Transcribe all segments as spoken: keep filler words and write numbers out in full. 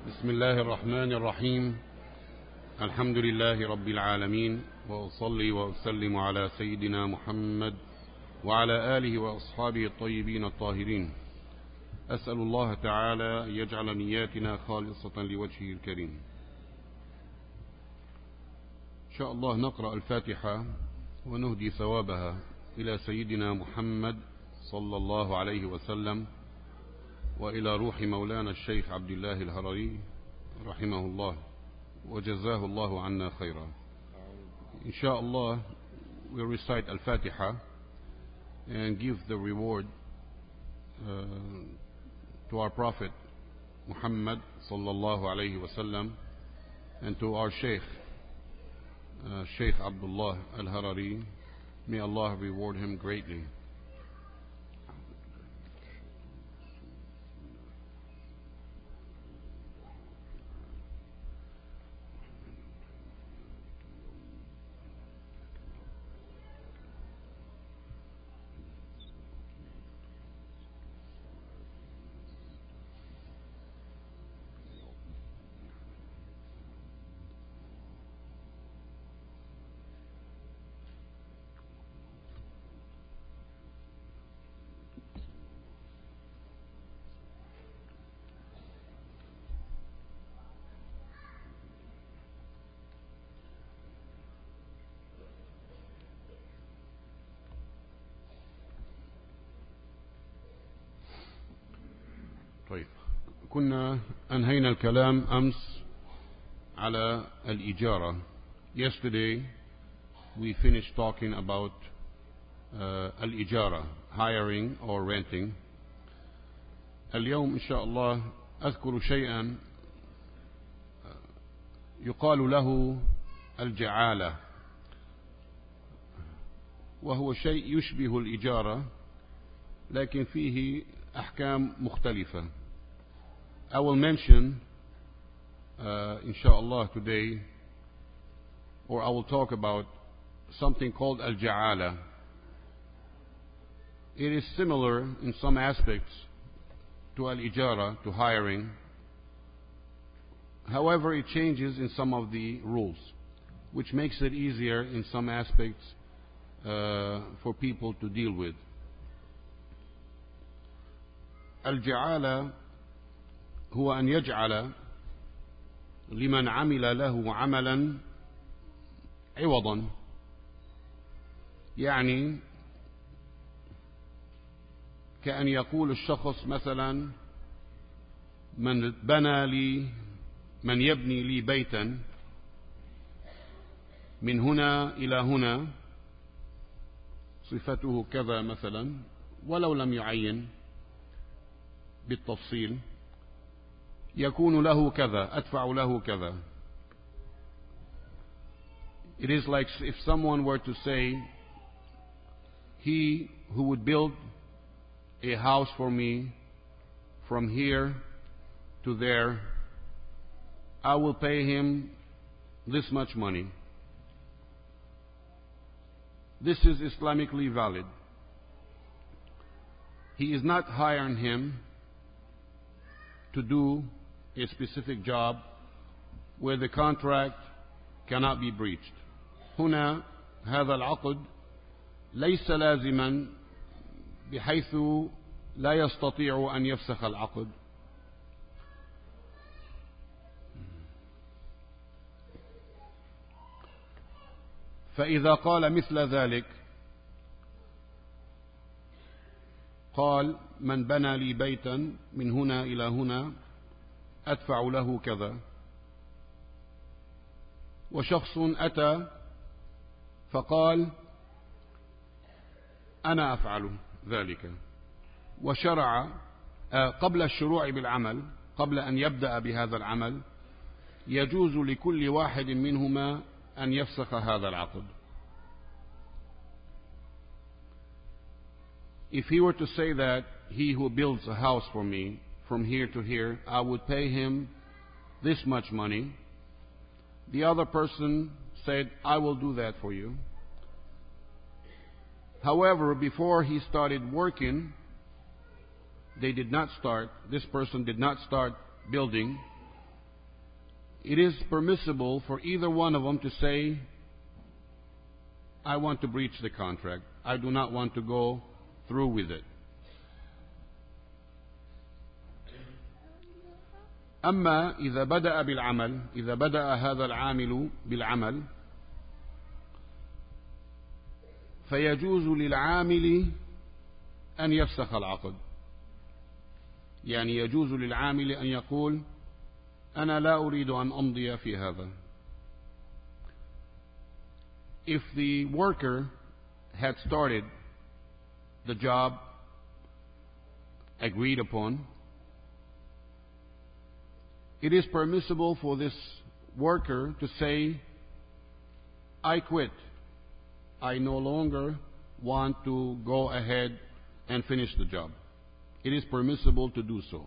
بسم الله الرحمن الرحيم. الحمد لله رب العالمين، وأصلي وأسلم على سيدنا محمد وعلى آله وأصحابه الطيبين الطاهرين. أسأل الله تعالى أن يجعل نياتنا خالصة لوجهه الكريم. إن شاء الله نقرأ الفاتحة ونهدي ثوابها إلى سيدنا محمد صلى الله عليه وسلم، وإلى روح مولانا الشيخ عبد الله الهرري رحمه الله وجزاه الله عنا خيرا. إن شاء الله we'll recite Al-Fatiha and give the reward uh, to our Prophet Muhammad sallallahu alayhi wa sallam and to our Sheikh uh, Sheikh Abdullah Al-Harari. May Allah reward him greatly. طيب، كنا أنهينا الكلام أمس على الإجارة. Yesterday we finished talking about uh, الإجارة, hiring or renting. اليوم إن شاء الله أذكر شيئا يقال له الجعالة، وهو شيء يشبه الإجارة لكن فيه أحكام مختلفة. I will mention uh, inshallah today, or I will talk about something called al-ja'ala. It is similar in some aspects to al-ijara, to hiring. However, it changes in some of the rules, which makes it easier in some aspects uh, for people to deal with. الجعالة هو أن يجعل لمن عمل له عملا عوضا، يعني كأن يقول الشخص مثلا من بنى لي من يبني لي بيتا من هنا إلى هنا صفته كذا مثلا، ولو لم يعين بالتفصيل، يكون له كذا، أدفع له كذا. It is like if someone were to say, he who would build a house for me from here to there, I will pay him this much money. This is Islamically valid. He is not hiring him to do a specific job where the contract cannot be breached. هنا هذا العقد ليس لازما بحيث لا يستطيع أن يفسخ العقد. فإذا قال مثل ذلك، قال من بنى لي بيتا من هنا إلى هنا أدفع له كذا، وشخص أتى فقال أنا أفعل ذلك، وشرع قبل الشروع بالعمل، قبل أن يبدأ بهذا العمل، يجوز لكل واحد منهما أن يفسخ هذا العقد. If he were to say that he who builds a house for me from here to here, I would pay him this much money, the other person said, I will do that for you. However, before he started working, they did not start, this person did not start building, it is permissible for either one of them to say, I want to breach the contract. I do not want to go through with it. أما إذا بدأ بالعمل إذا بدأ هذا العامل بالعمل فيجوز للعامل أن يفسخ العقد. يعني يجوز للعامل أن يقول أنا لا أريد أن أمضي في هذا. If the worker had started the job agreed upon, it is permissible for this worker to say, I quit. I no longer want to go ahead and finish the job. It is permissible to do so.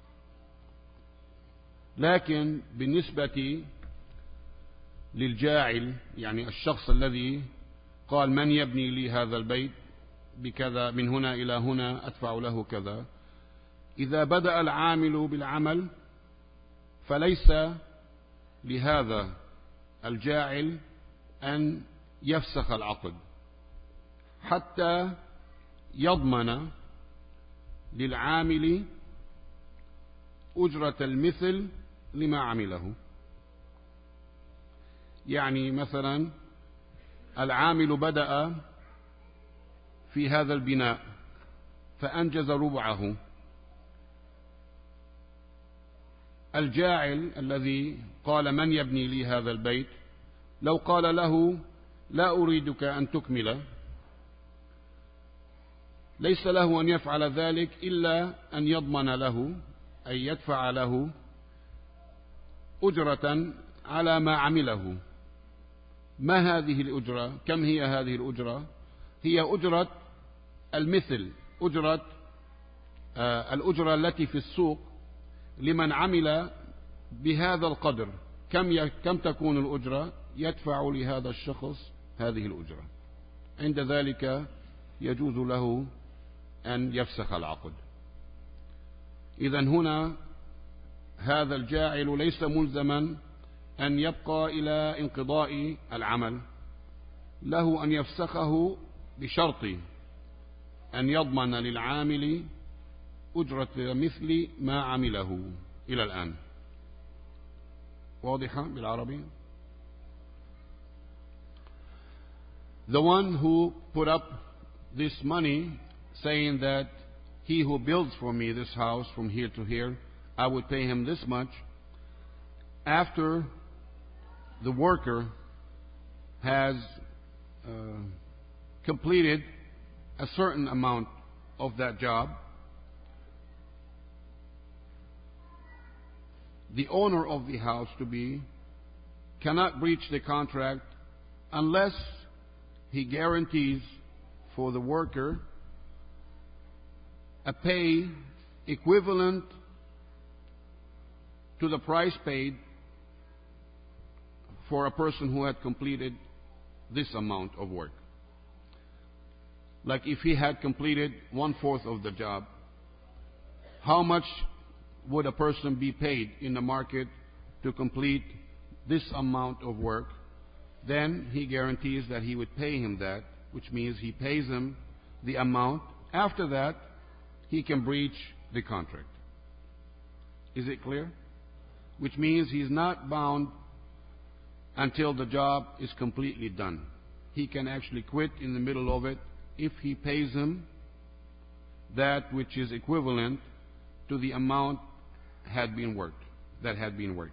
لكن بالنسبة للجاعل يعني الشخص الذي قال من يبني لي هذا البيت بكذا من هنا إلى هنا أدفع له كذا، إذا بدأ العامل بالعمل فليس لهذا الجاعل أن يفسخ العقد حتى يضمن للعامل أجرة المثل لما عمله. يعني مثلا العامل بدأ في هذا البناء فأنجز ربعه، الجاعل الذي قال من يبني لي هذا البيت لو قال له لا أريدك أن تكمل، ليس له أن يفعل ذلك إلا أن يضمن له أي يدفع له أجرة على ما عمله. ما هذه الأجرة؟ كم هي هذه الأجرة؟ هي أجرة المثل، أجرة آه الأجرة التي في السوق لمن عمل بهذا القدر. كم كم تكون الأجرة؟ يدفع لهذا الشخص هذه الأجرة. عند ذلك يجوز له أن يفسخ العقد. إذن هنا هذا الجاعل ليس ملزما أن يبقى إلى انقضاء العمل، له أن يفسخه بشرط أن يضمن للعامل أجرة مثل ما عمله إلى الآن. واضحة بالعربي؟ The one who put up this money saying that he who builds for me this house from here to here, I would pay him this much. After the worker has uh, completed a certain amount of that job, the owner of the house to be cannot breach the contract unless he guarantees for the worker a pay equivalent to the price paid for a person who had completed this amount of work. Like if he had completed one-fourth of the job, how much would a person be paid in the market to complete this amount of work? Then he guarantees that he would pay him that, which means he pays him the amount. After that, he can breach the contract. Is it clear? Which means he's not bound until the job is completely done. He can actually quit in the middle of it if he pays him that which is equivalent to the amount had been worked, that had been worked.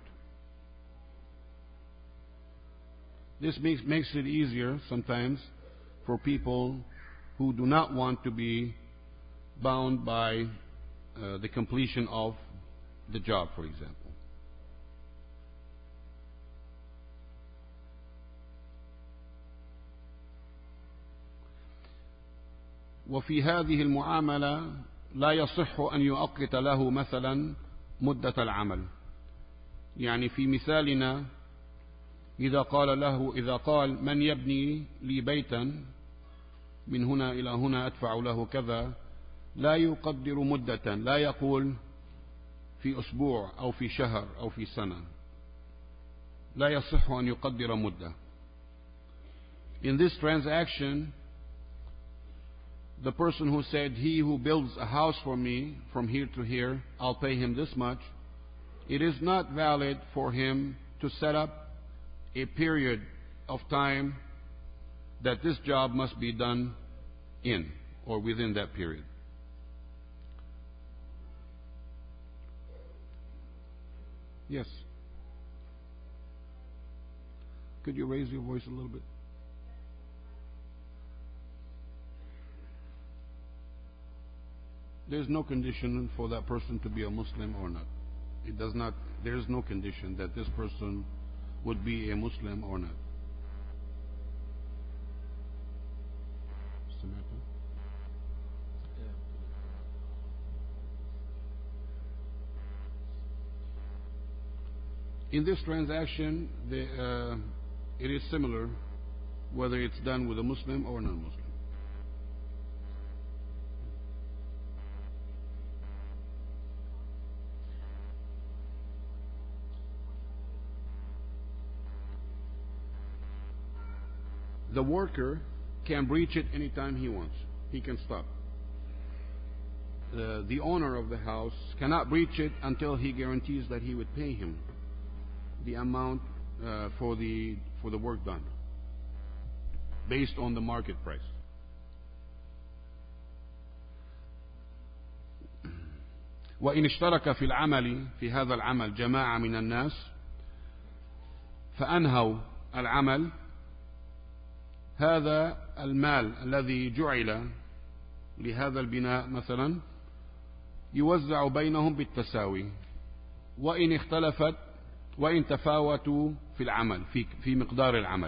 This makes, makes it easier sometimes for people who do not want to be bound by uh, the completion of the job, for example. وفي هذه المعاملة لا يصح أن يؤقت له مثلا مدة العمل. يعني في مثالنا إذا قال له إذا قال من يبني لي بيتا من هنا إلى هنا أدفع له كذا، لا يقدر مدة، لا يقول في أسبوع أو في شهر أو في سنة، لا يصح أن يقدر مدة. In this transaction, the person who said, he who builds a house for me from here to here, I'll pay him this much, it is not valid for him to set up a period of time that this job must be done in or within that period. Yes. Could you raise your voice a little bit? There's no condition for that person to be a Muslim or not. It does not, there is no condition that this person would be a Muslim or not. In this transaction, the, uh, it is similar whether it's done with a Muslim or non-Muslim. The worker can breach it anytime he wants. He can stop. Uh, the owner of the house cannot breach it until he guarantees that he would pay him the amount uh, for the for the work done based on the market price. وإن اشترك في العمل في هذا العمل جماعة من الناس فأنهوا العمل، هذا المال الذي جعل لهذا البناء مثلا يوزع بينهم بالتساوي، وإن اختلفت وإن تفاوتوا في العمل في في مقدار العمل.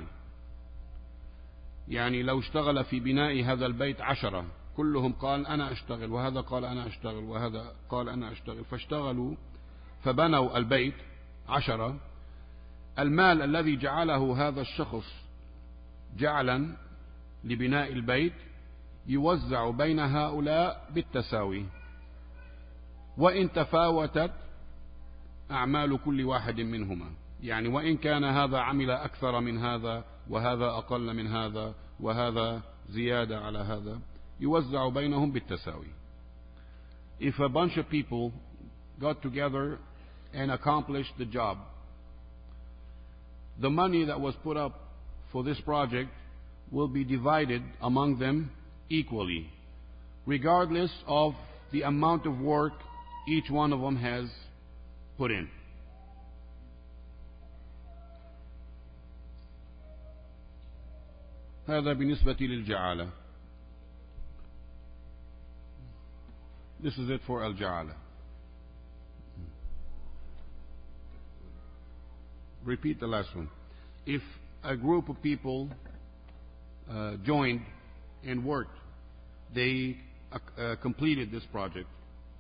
يعني لو اشتغل في بناء هذا البيت عشرة، كلهم قال أنا أشتغل وهذا قال أنا أشتغل وهذا قال أنا أشتغل، فاشتغلوا فبنوا البيت عشرة، المال الذي جعله هذا الشخص جعلا لبناء البيت يوزع بين هؤلاء بالتساوي، وإن تفاوتت أعمال كل واحد منهما. يعني وإن كان هذا عمل أكثر من هذا وهذا أقل من هذا وهذا زيادة على هذا، يوزع بينهم بالتساوي. If a bunch of people got together and accomplished the job, the money that was put up for this project will be divided among them equally, regardless of the amount of work each one of them has put in. هذا بالنسبة للجعالة. This is it for al-ja'ala. Repeat the last one. If a group of people uh, joined and worked, they uh, completed this project,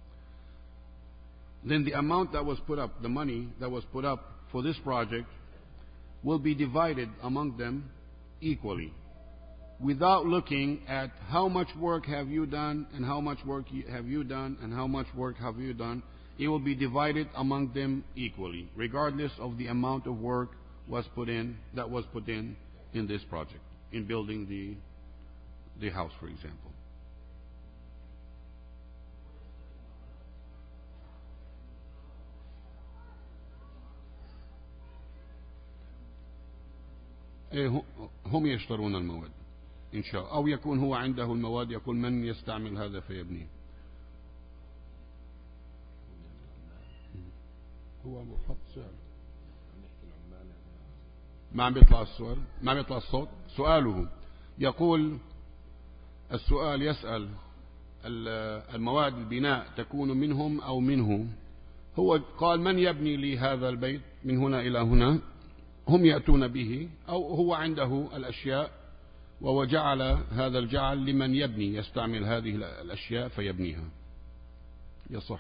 then the amount that was put up, the money that was put up for this project, will be divided among them equally, without looking at how much work have you done and how much work have you done and how much work have you done. It will be divided among them equally, regardless of the amount of work was put in that was put in in this project, in building the the house, for example. هم يشترون المواد إن شاء، أو يكون هو عنده المواد، يقول من يستعمل هذا فيبنيه. هو محط سؤال، ما عم بيطلع السؤال، ما عم بيطلع الصوت. سؤاله يقول، السؤال يسأل المواد البناء تكون منهم أو منه. هو قال من يبني لي هذا البيت من هنا إلى هنا، هم يأتون به، أو هو عنده الأشياء وجعل هذا الجعل لمن يبني يستعمل هذه الأشياء فيبنيها، يصح.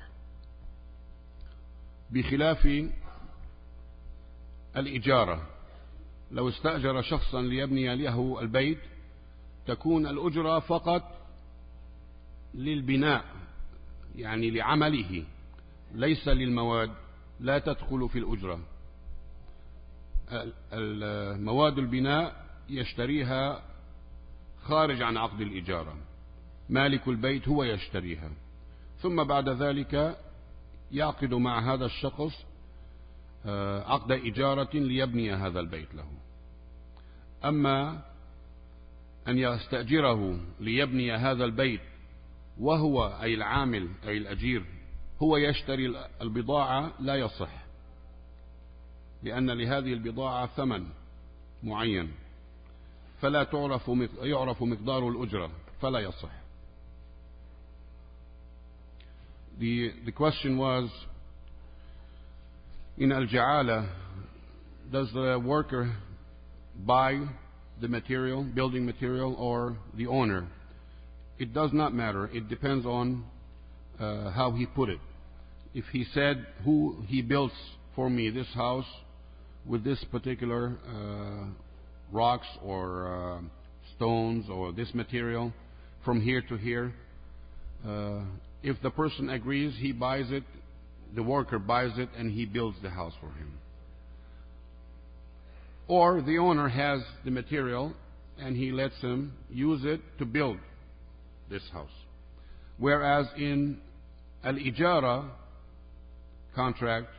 بخلاف الإجارة، لو استأجر شخصا ليبني له البيت تكون الأجرة فقط للبناء، يعني لعمله، ليس للمواد، لا تدخل في الأجرة. مواد البناء يشتريها خارج عن عقد الإجارة، مالك البيت هو يشتريها، ثم بعد ذلك يعقد مع هذا الشخص عقد إجارة ليبني هذا البيت له. أما أن يستأجره ليبني هذا البيت وهو أي العامل أي الأجير هو يشتري البضاعة لا يصح، لأن لهذه البضاعة ثمن معين فلا تعرف يعرف مقدار الأجرة فلا يصح. The, the question was, in Al-Ja'ala, does the worker buy the material, building material, or the owner? It does not matter. It depends on uh, how he put it. If he said, who he builds for me this house with this particular uh, rocks or uh, stones or this material from here to here, uh, if the person agrees, he buys it, the worker buys it, and he builds the house for him. Or the owner has the material and he lets him use it to build this house. Whereas in al-ijara contract,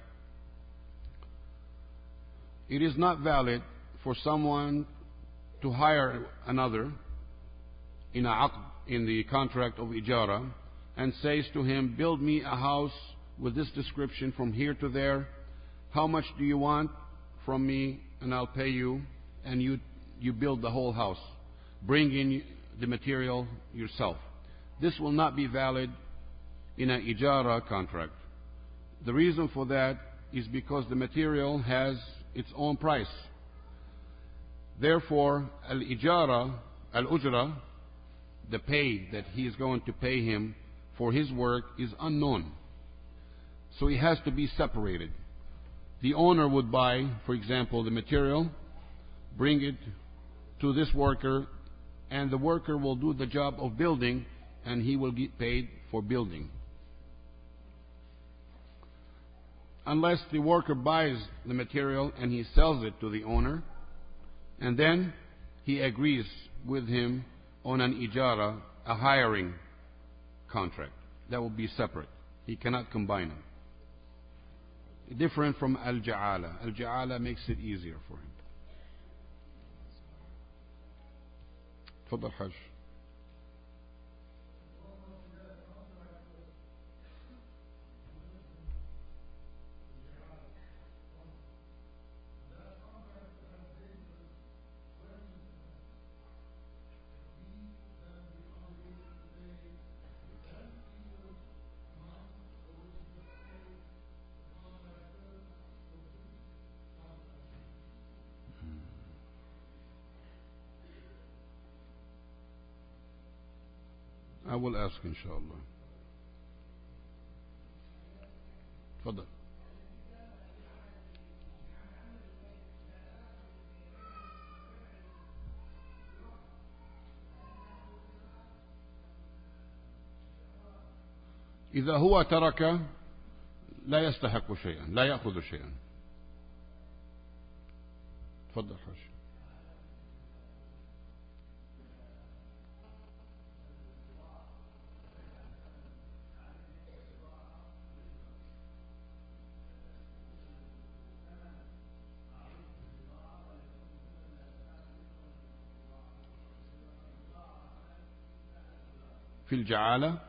it is not valid for someone to hire another in a aqd, in the contract of ijara, and says to him, build me a house with this description from here to there. How much do you want from me? And I'll pay you. And you, you build the whole house. Bring in the material yourself. This will not be valid in an ijara contract. The reason for that is because the material has its own price. Therefore, al-ijara, al-ujra, the pay that he is going to pay him for his work is unknown. So he has to be separated. The owner would buy, for example, the material, bring it to this worker, and the worker will do the job of building, and he will get paid for building. Unless the worker buys the material and he sells it to the owner, and then he agrees with him on an ijara, a hiring contract. That will be separate. He cannot combine them. Different from al-ja'ala. Al-ja'ala makes it easier for him. تفضل حاج. I will ask inshallah. تفضل. إذا هو ترك لا يستحق شيئا، لا يأخذ شيئا. تفضل حاج. في الجعالة،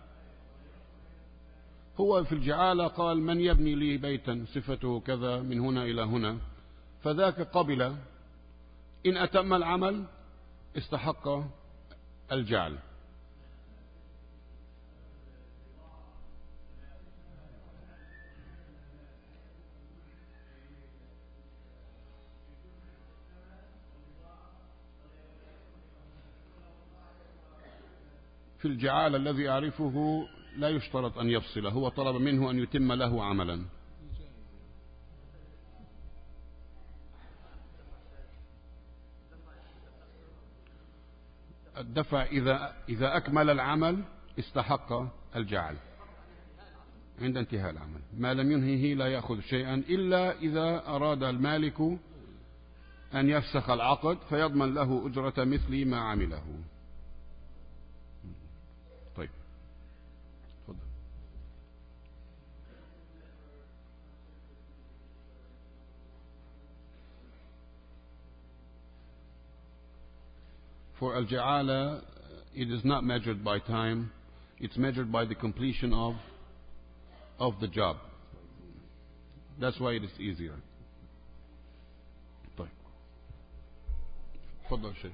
هو في الجعالة قال من يبني لي بيتا صفته كذا من هنا إلى هنا، فذاك قبل، إن أتم العمل استحق الجعل. في الجعالة الذي أعرفه لا يشترط أن يفصل، هو طلب منه أن يتم له عملا. الدفع إذا إذا أكمل العمل استحق الجعل عند انتهاء العمل، ما لم ينهيه لا يأخذ شيئا إلا إذا أراد المالك أن يفسخ العقد فيضمن له أجرة مثل ما عمله. طيب تفضل. For al-ja'ala, it is not measured by time. It's measured by the completion of of the job. That's why it is easier. طيب تفضل شيخ.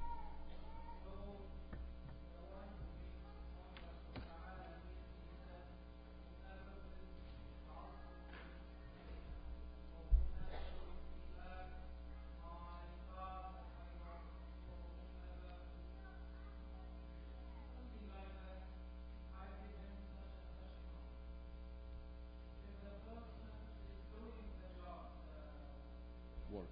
Work.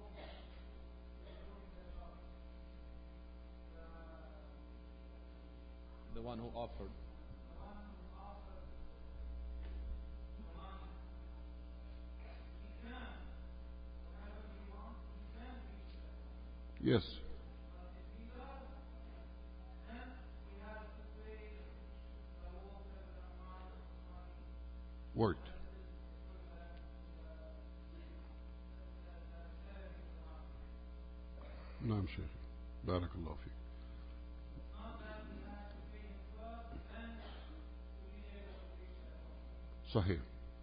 The one who offered. Yes. Worked. نعم شيخ بارك الله فيك. صحيح.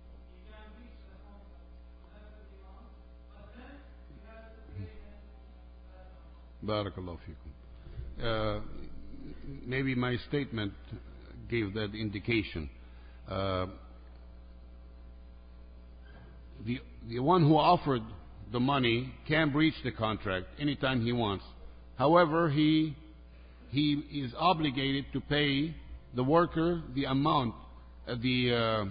بارك الله فيكم. Uh, maybe my statement gave that indication. Uh, the the one who offered the money can breach the contract anytime he wants. However, he he is obligated to pay the worker the amount, uh, the uh,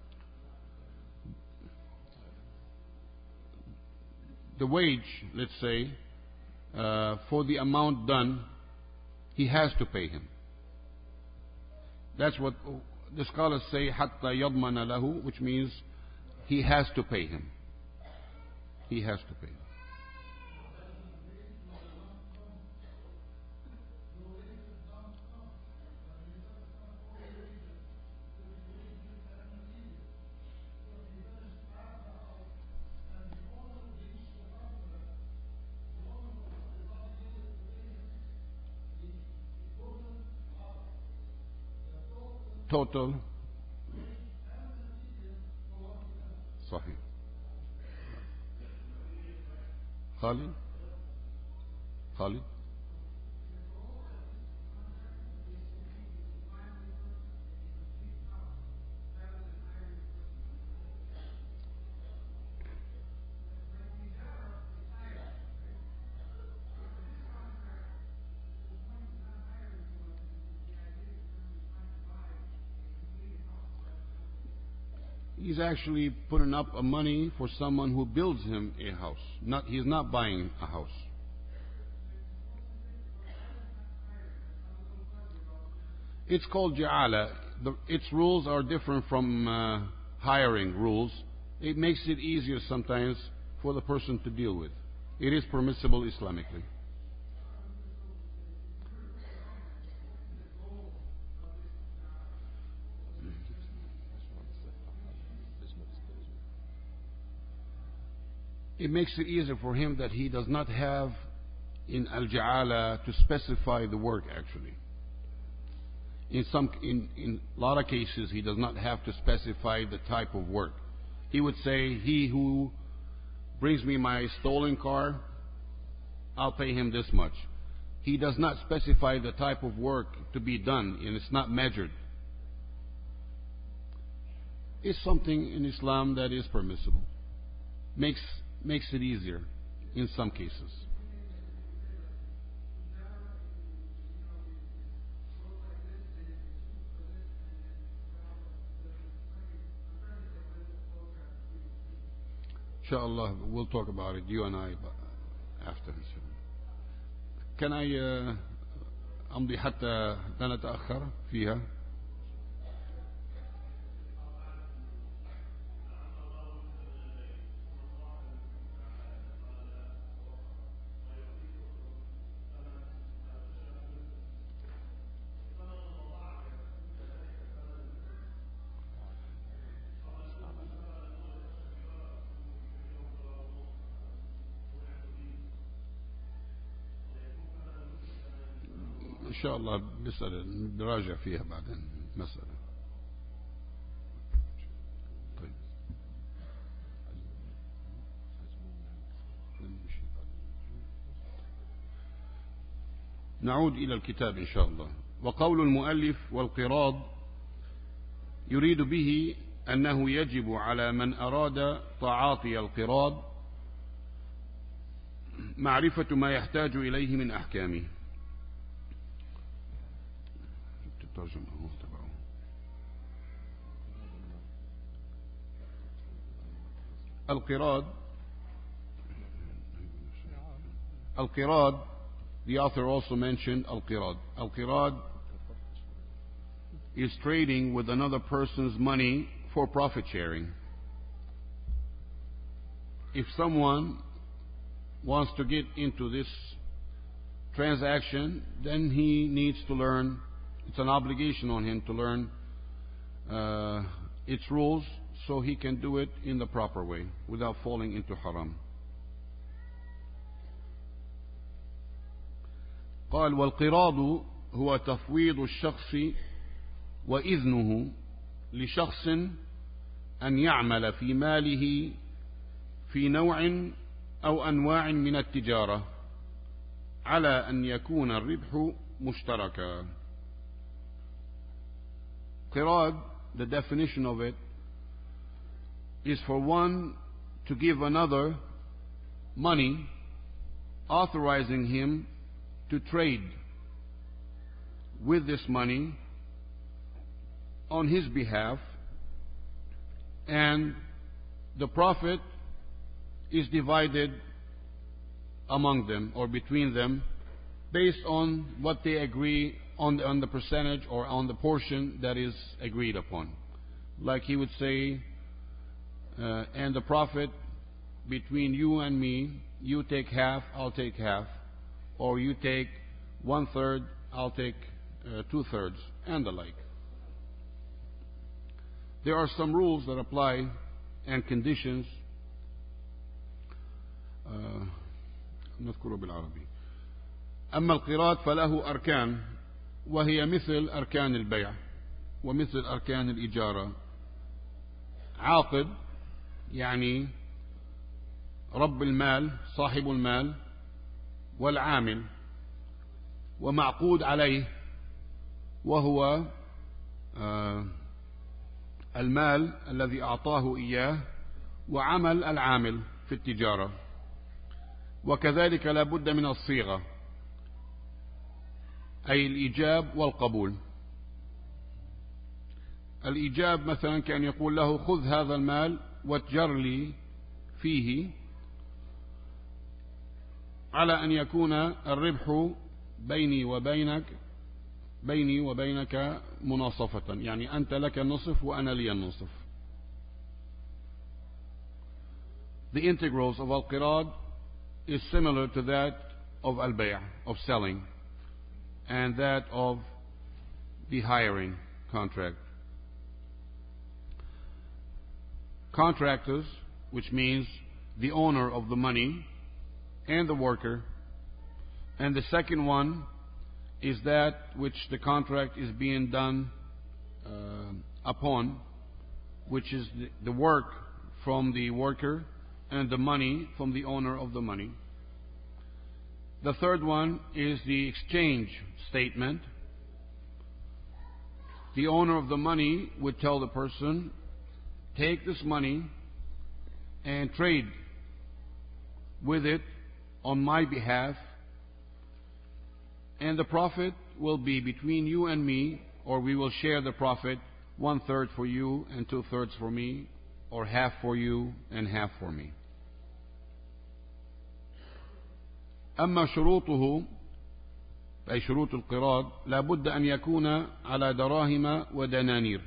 the wage, let's say, uh, for the amount done. He has to pay him. That's what the scholars say, حتى يضمن له, which means he has to pay him. He has to pay him. Total. صحيح. خالد خالد He's actually putting up a money for someone who builds him a house. Not, he's not buying a house. It's called ja'ala. The, its rules are different from uh, hiring rules. It makes it easier sometimes for the person to deal with. It is permissible Islamically. It makes it easier for him that he does not have in al-ja'ala to specify the work actually. In some, in, in a lot of cases, he does not have to specify the type of work. He would say, he who brings me my stolen car, I'll pay him this much. He does not specify the type of work to be done, and it's not measured. It's something in Islam that is permissible. Makes makes it easier in some cases. Inshallah, we'll talk about it, you and I, after. Can I uh, أمضي حتى لا نتأخر فيها؟ شاء الله نسأل نراجع فيها بعدين مسألة. طيب نعود إلى الكتاب إن شاء الله. وقول المؤلف والقراض يريد به أنه يجب على من أراد تعاطي القراض معرفة ما يحتاج إليه من أحكامه. القراض القراض the author also mentioned al-qirad. Al-qirad is trading with another person's money for profit sharing. If someone wants to get into this transaction, then he needs to learn, it's an obligation on him to learn uh, its rules so he can do it in the proper way without falling into haram. قال والقراض هو تفويض الشخص وإذنه لشخص أن يعمل في ماله في نوع أو أنواع من التجارة على أن يكون الربح مشتركا. قراض, the definition of it, is for one to give another money, authorizing him to trade with this money on his behalf, and the profit is divided among them or between them based on what they agree on the, on the percentage or on the portion that is agreed upon. Like he would say, uh, and the profit between you and me, you take half, I'll take half, or you take one third, I'll take uh, two thirds, and the like. There are some rules that apply and conditions. نذكره بالعربي. أما القراض فله أركان وهي مثل أركان البيع ومثل أركان الإجارة. عاقد يعني رب المال صاحب المال، والعامل، ومعقود عليه وهو آه المال الذي أعطاه إياه، وعمل العامل في التجارة. وكذلك لا بد من الصيغة، أي الإيجاب والقبول. الإيجاب مثلا كان يقول له خذ هذا المال واتجر لي فيه، على أن يكون الربح بيني وبينك بيني وبينك مناصفة، يعني أنت لك النصف وأنا لي النصف. The integrals of al-qirad is similar to that of al-bay', of selling, and that of the hiring contract. Contractors, which means the owner of the money and the worker, and the second one is that which the contract is being done uh, upon, which is the, the work from the worker and the money from the owner of the money. The third one is the exchange statement. The owner of the money would tell the person, take this money and trade with it on my behalf, and the profit will be between you and me, or we will share the profit, one third for you and two thirds for me, or half for you and half for me. أما شروطه أي شروط القراض لا بد أن يكون على دراهم ودنانير،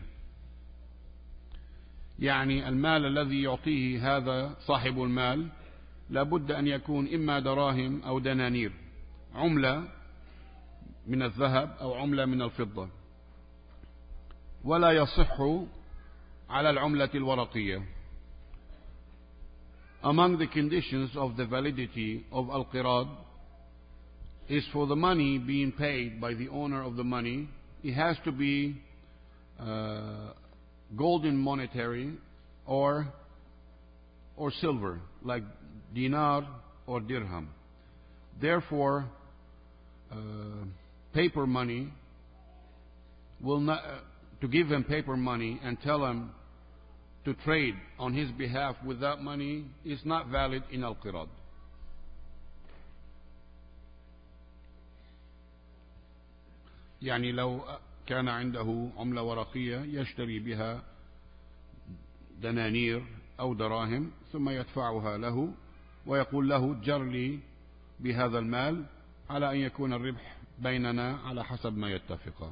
يعني المال الذي يعطيه هذا صاحب المال لا بد أن يكون إما دراهم أو دنانير، عملة من الذهب أو عملة من الفضة، ولا يصح على العملة الورقية. Among the conditions of the validity of al-qirad is for the money being paid by the owner of the money. It has to be uh, golden monetary or or silver, like dinar or dirham. Therefore, uh, paper money will not, uh, to give him paper money and tell him to trade on his behalf with that money is not valid in al-qirad. يعني لو كان عنده عملة ورقية يشتري بها دنانير أو دراهم ثم يدفعها له ويقول له جر لي بهذا المال على أن يكون الربح بيننا على حسب ما يتفقان.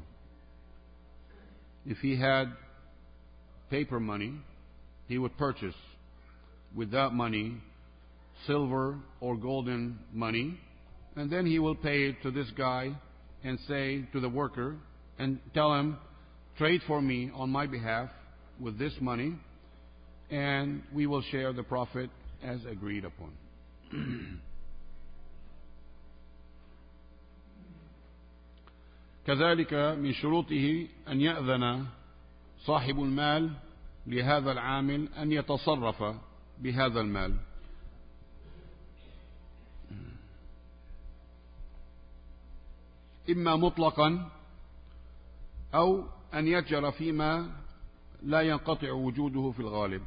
If he had paper money, he would purchase with that money silver or golden money, and then he will pay it to this guy and say to the worker and tell him, trade for me on my behalf with this money, and we will share the profit as agreed upon. كذلك من شروطه أن يأذن صاحب المال لهذا العامل أن يتصرف بهذا المال. إما مطلقا أو أن يتجر فيما لا ينقطع وجوده في الغالب.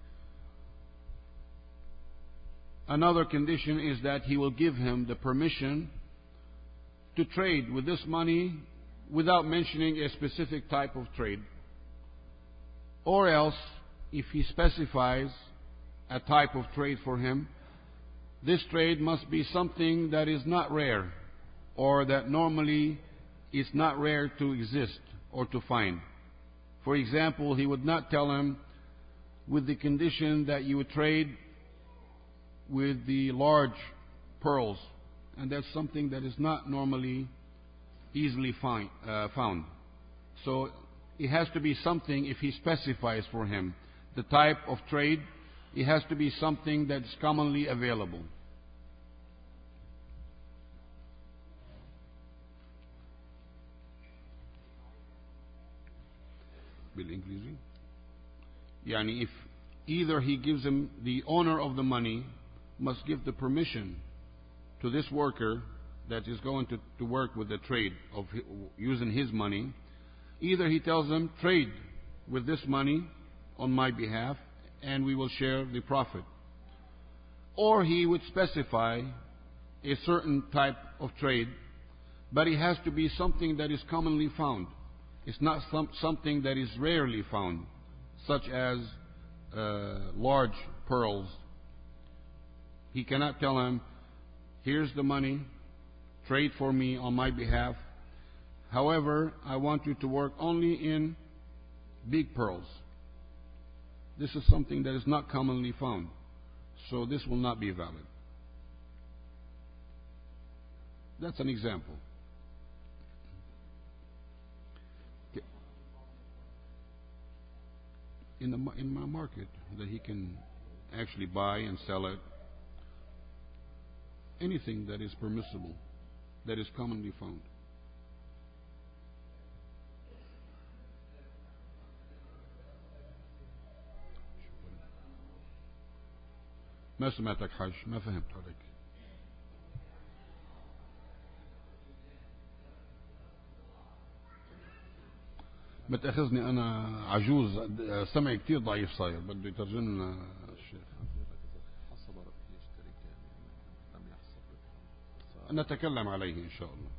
Another condition is that he will give him the permission to trade with this money without mentioning a specific type of trade. Or else, if he specifies a type of trade for him, this trade must be something that is not rare, or that normally is not rare to exist or to find. For example, he would not tell him with the condition that you would trade with the large pearls, and that's something that is not normally easily find, uh, found. So it has to be something, if he specifies for him the type of trade, it has to be something that's commonly available. بالإنجليزي يعني if either he gives him, the owner of the money must give the permission to this worker that is going to, to work with the trade of using his money. Either he tells him, trade with this money on my behalf and we will share the profit, or he would specify a certain type of trade, but it has to be something that is commonly found. It's not some, something that is rarely found, such as uh, large pearls. He cannot tell him, here's the money, trade for me on my behalf. However, I want you to work only in big pearls. This is something that is not commonly found, so this will not be valid. That's an example. In the in my market, that he can actually buy and sell it. Anything that is permissible, that is commonly found. ما سمعتك حاج، ما فهمت عليك. ما تأخذني أنا عجوز، سمعي كتير ضعيف صاير، بده يترجم لنا الشيخ. نتكلم عليه إن شاء الله.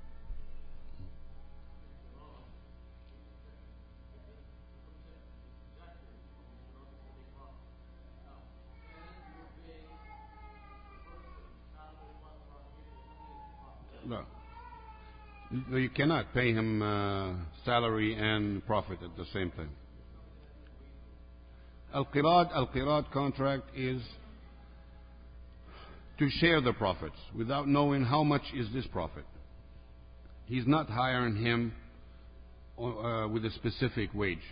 لا. You cannot pay him uh, salary and profit at the same time. Al-Qirad, Al-Qirad contract is to share the profits without knowing how much is this profit. He's not hiring him uh, with a specific wage.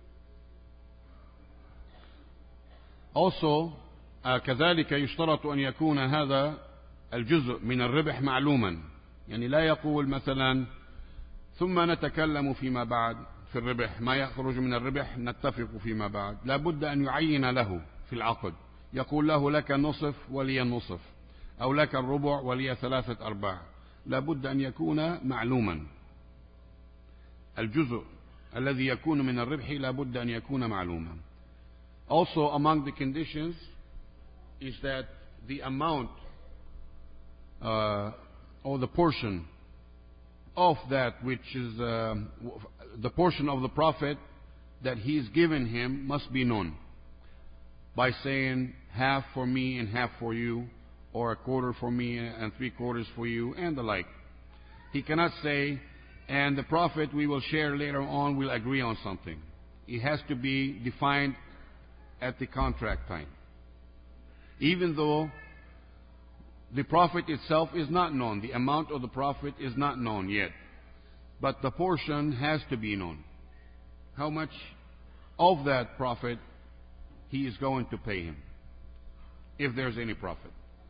Also, uh, كذلك يشترط أن يكون هذا الجزء من الربح معلوما. يعني لا يقول مثلا ثم نتكلم فيما بعد في الربح، ما يخرج من الربح نتفق فيما بعد. لا بد أن يعين له في العقد، يقول له لك النصف ولي النصف، أو لك الربع ولي ثلاثة أرباع. لا بد أن يكون معلوما، الجزء الذي يكون من الربح لا بد أن يكون معلوما. Also among the conditions is that the amount uh, or the portion of that which is uh, the portion of the profit that he's given him must be known by saying half for me and half for you, or a quarter for me and three quarters for you, and the like. He cannot say, and the profit we will share later on, we'll agree on something. It has to be defined at the contract time. Even though the profit itself is not known, the amount of the profit is not known yet, but the portion has to be known. How much of that profit he is going to pay him, if there's any profit.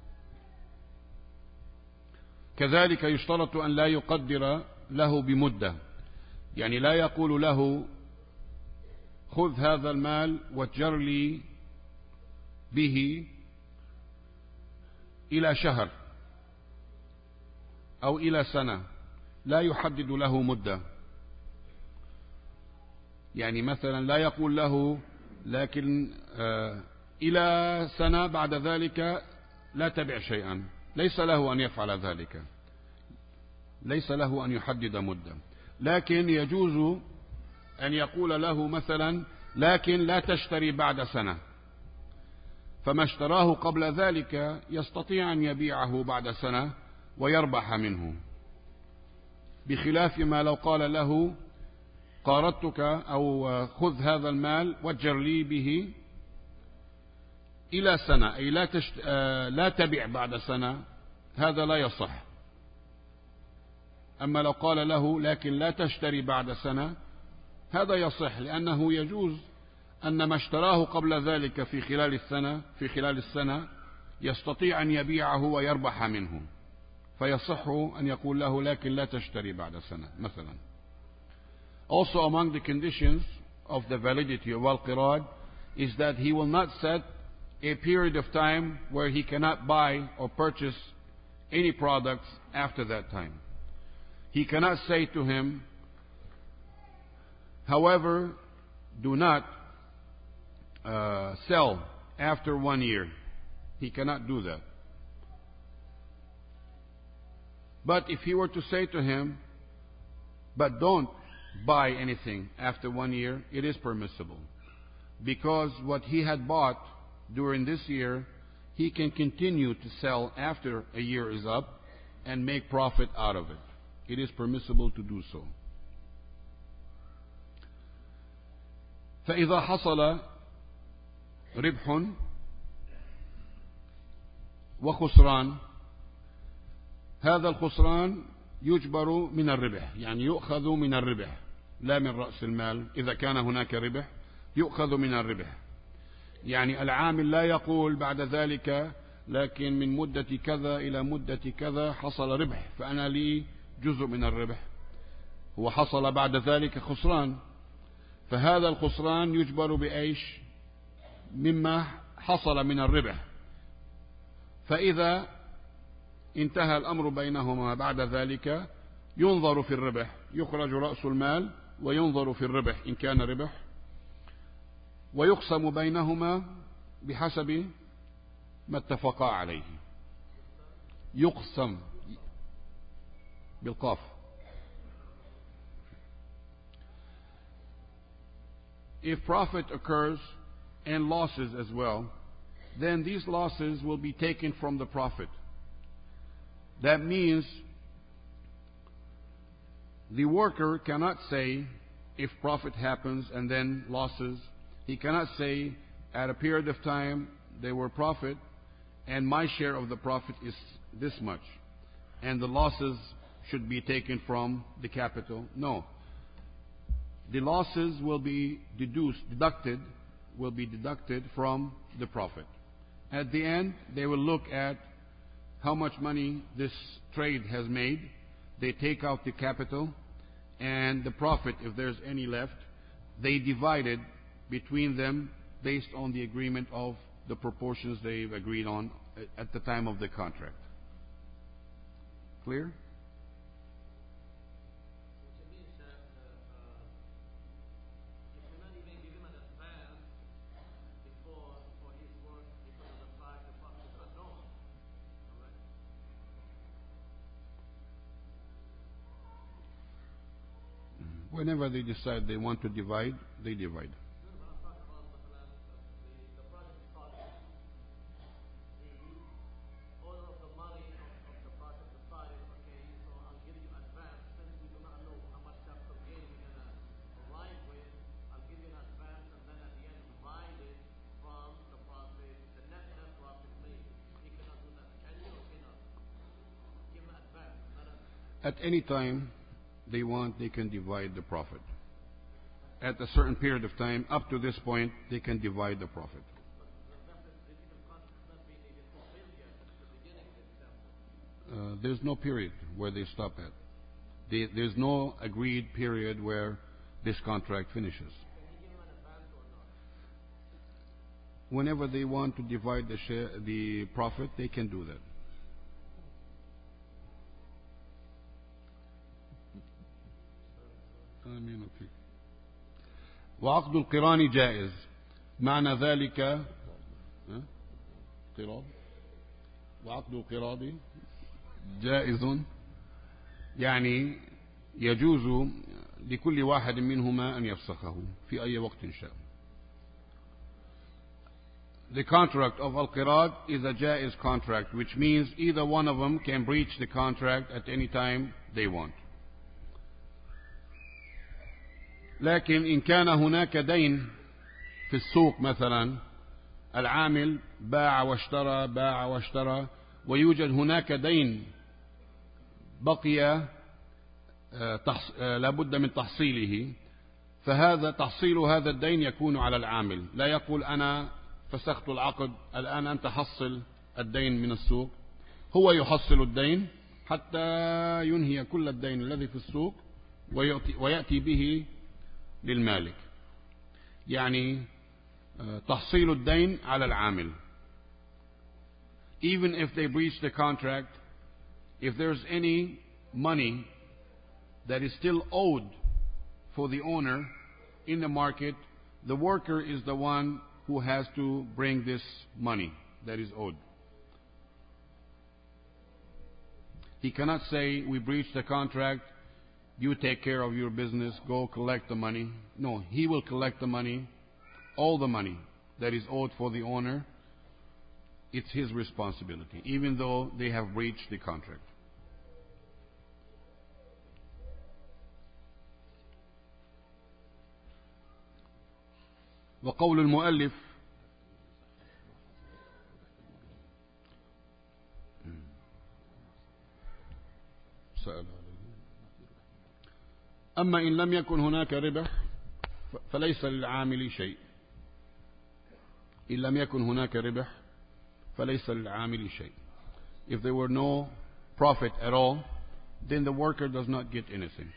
كذلك يشترط أن لا يقدر له بمدة، يعني لا يقول له خذ هذا المال واتجر لي به إلى شهر أو إلى سنة، لا يحدد له مدة. يعني مثلا لا يقول له لكن آه إلى سنة بعد ذلك لا تبع شيئا، ليس له أن يفعل ذلك، ليس له أن يحدد مدة. لكن يجوز أن يقول له مثلا لكن لا تشتري بعد سنة، فما اشتراه قبل ذلك يستطيع أن يبيعه بعد سنة ويربح منه، بخلاف ما لو قال له قارضتك أو خذ هذا المال واتجر لي به إلى سنة، أي لا, تشت... لا تبيع بعد سنة، هذا لا يصح. أما لو قال له لكن لا تشتري بعد سنة، هذا يصح، لأنه يجوز أن ما اشتراه قبل ذلك في خلال السنة في خلال السنة يستطيع أن يبيعه ويربح منه، فيصح أن يقول له لكن لا تشتري بعد سنة مثلا. Also among the conditions of the validity of al-qirad is that he will not set a period of time where he cannot buy or purchase any products after that time. He cannot say to him, however, do not uh, sell after one year. He cannot do that. But if he were to say to him, but don't buy anything after one year, it is permissible. Because what he had bought during this year, he can continue to sell after a year is up and make profit out of it. It is permissible to do so. فإذا حصل ربح وخسران، هذا الخسران يجبر من الربح، يعني يؤخذ من الربح لا من رأس المال. إذا كان هناك ربح يؤخذ من الربح، يعني العامل لا يقول بعد ذلك لكن من مدة كذا إلى مدة كذا حصل ربح فأنا لي جزء من الربح. هو حصل بعد ذلك خسران، فهذا الخسران يجبر بأيش؟ مما حصل من الربح. فإذا انتهى الأمر بينهما بعد ذلك ينظر في الربح، يخرج رأس المال وينظر في الربح إن كان ربح، ويقسم بينهما بحسب ما اتفقا عليه. يقسم بالقاف. If profit occurs and losses as well, then these losses will be taken from the profit. That means the worker cannot say, if profit happens and then losses, he cannot say at a period of time there were profit and my share of the profit is this much and the losses should be taken from the capital. No. The losses will be deduced, deducted, will be deducted from the profit. At the end, they will look at how much money this trade has made they take out the capital, and the profit, if there's any left, they divide it between them based on the agreement of the proportions they've agreed on at the time of the contract. Clear? Whenever they decide they want to divide, they divide. At any time they want, they can divide the profit. At a certain period of time, up to this point, they can divide the profit. Uh, there's no period where they stop at. They, there's no agreed period where this contract finishes. Whenever they want to divide the share, the profit, they can do that. آمين فيك. وعقد القران جائز. معنى ذلك قراض وعقد القراض جائز، يعني يجوز لكل واحد منهما أن يفسخه في أي وقت شاء. The contract of Al-Qirad is a jaiz contract, which means either one of them can breach the contract at any time they want. لكن إن كان هناك دين في السوق مثلا، العامل باع واشترى باع واشترى ويوجد هناك دين بقي لابد من تحصيله، فهذا تحصيل هذا الدين يكون على العامل. لا يقول أنا فسخت العقد الآن أنت حصل الدين من السوق. هو يحصل الدين حتى ينهي كل الدين الذي في السوق ويأتي به للمالك. يعني تحصيل الدين على العامل. Even if they breach the contract, if there's any money that is still owed for the owner in the market, the worker is the one who has to bring this money that is owed. He cannot say, we breached the contract, you take care of your business, go collect the money. No, he will collect the money, all the money that is owed for the owner. It's his responsibility, even though they have breached the contract. وقول المؤلف سأل أما إن لم يكن هناك ربح فليس للعامل شيء. إن لم يكن هناك ربح فليس للعامل شيء. If there were no profit at all, then the worker does not get anything.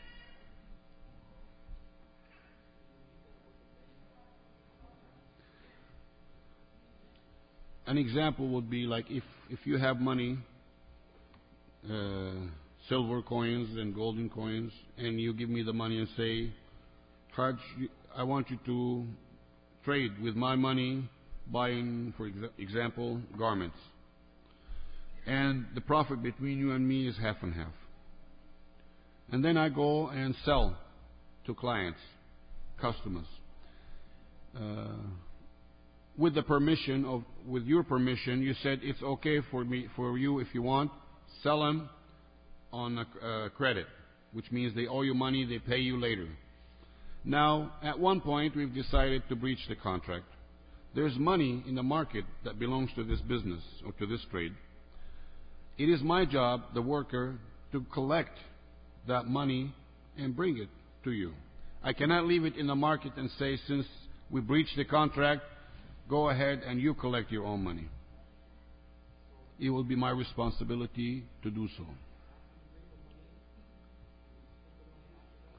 An example would be like if, if you have money, uh, silver coins and golden coins, and you give me the money and say, Hajj, I want you to trade with my money buying, for example, garments. And the profit between you and me is half and half. And then I go and sell to clients, customers. Uh, with the permission of, with your permission, you said it's okay for me, for you if you want, sell them on a uh, credit, which means they owe you money, they pay you later. Now, at one point, we've decided to breach the contract. There's money in the market that belongs to this business or to this trade. It is my job, the worker, to collect that money and bring it to you. I cannot leave it in the market and say, since we breached the contract, go ahead and you collect your own money. It will be my responsibility to do so.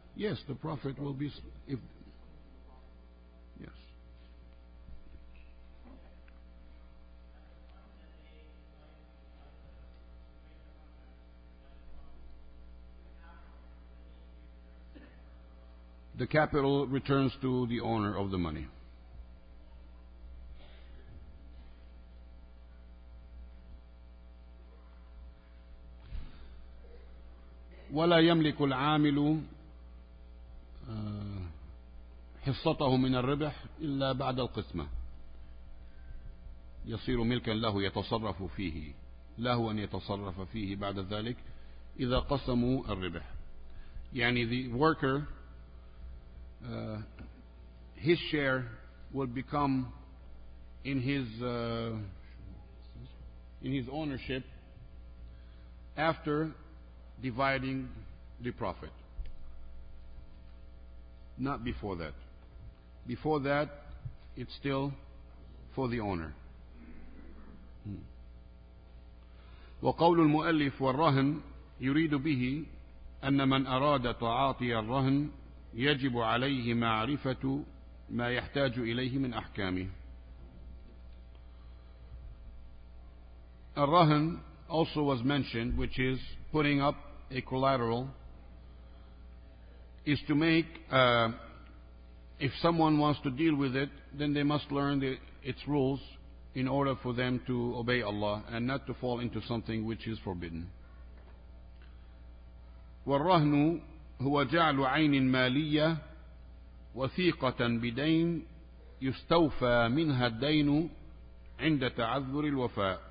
Yes, the profit will be, if, yes. The capital returns to the owner of the money. ولا يملك العامل حصته من الربح إلا بعد القسمة، يصير ملكا له يتصرف فيه، له أن يتصرف فيه بعد ذلك إذا قسموا الربح. يعني the worker uh, his share will become in his uh, in his ownership after dividing the profit, not before that. Before that, it's still for the owner. وقول المؤلف والرهن يريد به أن من أراد تعاطي الرهن يجب عليه معرفة ما يحتاج إليه من أحكامه. الرهن also was mentioned, which is putting up a collateral, is to make, uh, if someone wants to deal with it, then they must learn the, its rules in order for them to obey Allah and not to fall into something which is forbidden. والرهن هو جعل عين مالية وثيقة بدين يستوفى منها الدين عند تعذر الوفاء.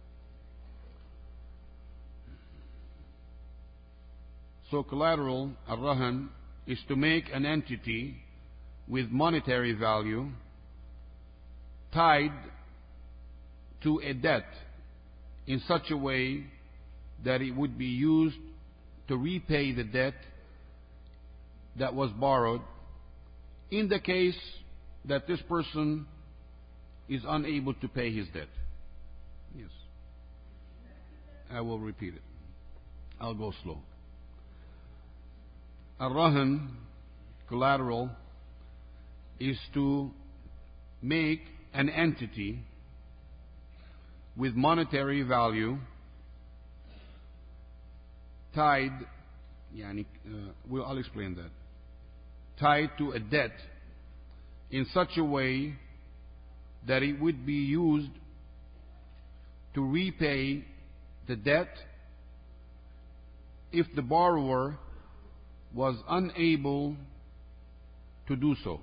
So collateral, الرهن, is to make an entity with monetary value tied to a debt in such a way that it would be used to repay the debt that was borrowed in the case that this person is unable to pay his debt. Yes. I will repeat it. I'll go slow. الرهن, collateral, is to make an entity with monetary value tied, يعني, uh, well, I'll explain that, tied to a debt in such a way that it would be used to repay the debt if the borrower was unable to do so.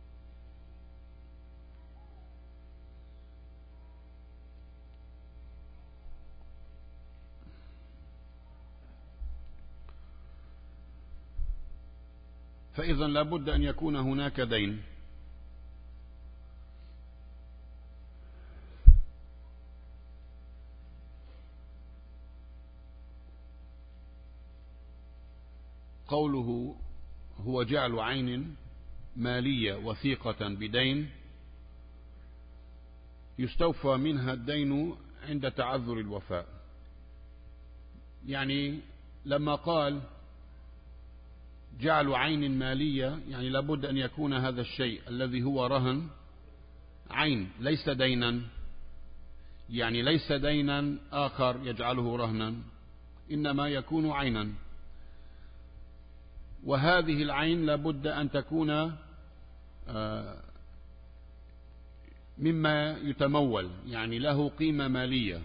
فإذا لابد أن يكون هناك دين. قوله هو جعل عين مالية وثيقة بدين يستوفى منها الدين عند تعذر الوفاء. يعني لما قال جعل عين مالية، يعني لابد أن يكون هذا الشيء الذي هو رهن عين ليس دينا، يعني ليس دينا آخر يجعله رهنا، إنما يكون عينا. وهذه العين لابد أن تكون مما يتمول، يعني له قيمة مالية.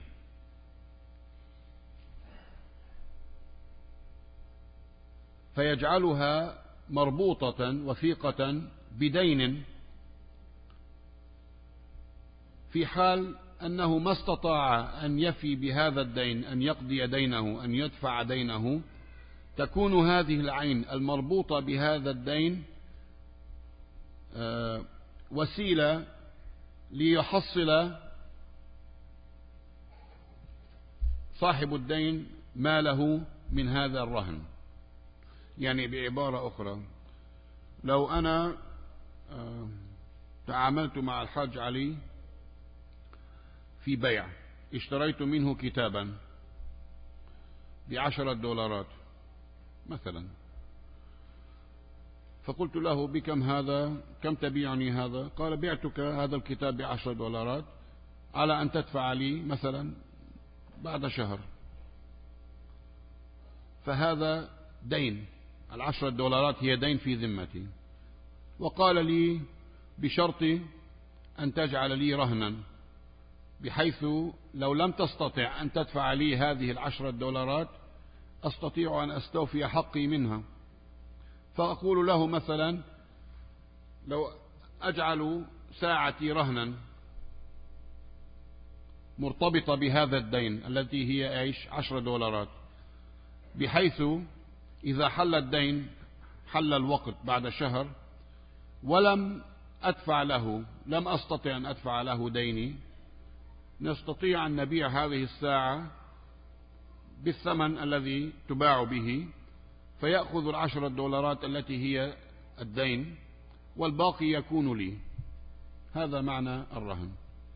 فيجعلها مربوطة وثيقة بدين في حال أنه ما استطاع أن يفي بهذا الدين، أن يقضي دينه، أن يدفع دينه، تكون هذه العين المربوطة بهذا الدين وسيلة ليحصل صاحب الدين ما له من هذا الرهن. يعني بعبارة أخرى، لو أنا تعاملت مع الحاج علي في بيع، اشتريت منه كتابا بعشرة دولارات مثلا، فقلت له بكم هذا؟ كم تبيعني هذا؟ قال بعتك هذا الكتاب بعشر دولارات على أن تدفع لي مثلا بعد شهر. فهذا دين، العشرة دولارات هي دين في ذمتي. وقال لي بشرط أن تجعل لي رهنا، بحيث لو لم تستطع أن تدفع لي هذه العشرة دولارات أستطيع أن أستوفي حقي منها. فأقول له مثلا لو أجعل ساعتي رهنا مرتبطة بهذا الدين التي هي ايش؟ عشرة دولارات، بحيث إذا حل الدين، حل الوقت بعد شهر، ولم أدفع له، لم أستطع أن أدفع له ديني، نستطيع أن نبيع هذه الساعة بالثمن الذي تباع به، فيأخذ العشرة دولارات التي هي الدين والباقي يكون لي. هذا معنى الرهن.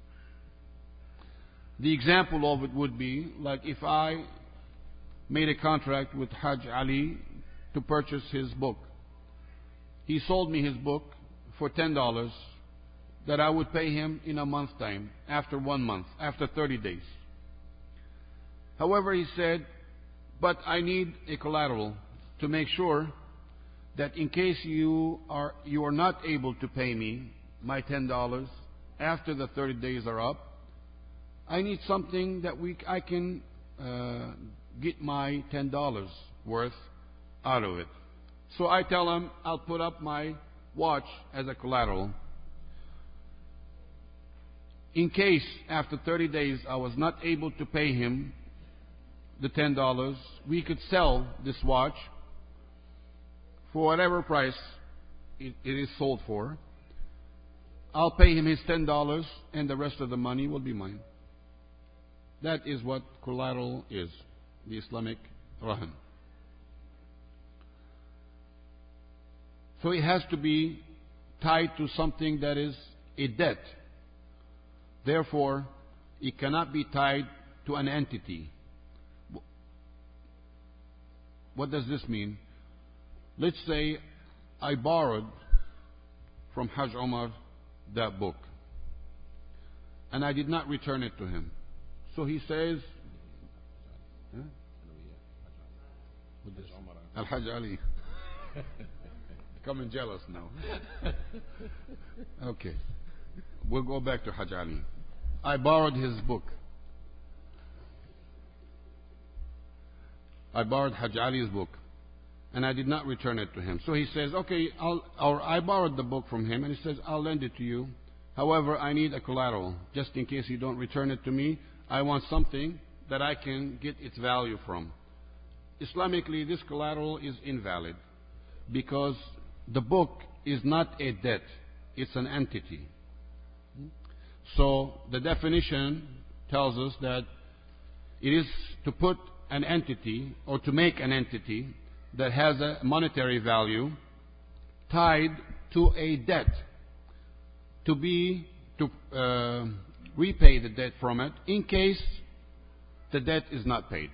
The example of it would be like if I made a contract with Hajj Ali to purchase his book. He sold me his book for ten dollars that I would pay him in a month's time, after one month, after thirty days. However, he said, but I need a collateral to make sure that in case you are, you are not able to pay me my ten dollars after the thirty days are up, I need something that we, I can uh, get my ten dollars worth out of it. So I tell him I'll put up my watch as a collateral. In case after thirty days I was not able to pay him the ten dollars, we could sell this watch for whatever price it, it is sold for. I'll pay him his ten dollars and the rest of the money will be mine. That is what collateral is, the Islamic rahan. So it has to be tied to something that is a debt. Therefore, it cannot be tied to an entity. What does this mean? Let's say I borrowed from Hajj Omar that book and I did not return it to him. So he says, huh? Al-Hajj Ali. Becoming jealous now. Okay. We'll go back to Hajj Ali. I borrowed his book. I borrowed Hajj Ali's book and I did not return it to him. So he says, okay, I'll, or I borrowed the book from him and he says, I'll lend it to you. However, I need a collateral. Just in case you don't return it to me, I want something that I can get its value from. Islamically, this collateral is invalid because the book is not a debt. It's an entity. So the definition tells us that it is to put an entity or to make an entity that has a monetary value tied to a debt to be to uh, repay the debt from it in case the debt is not paid.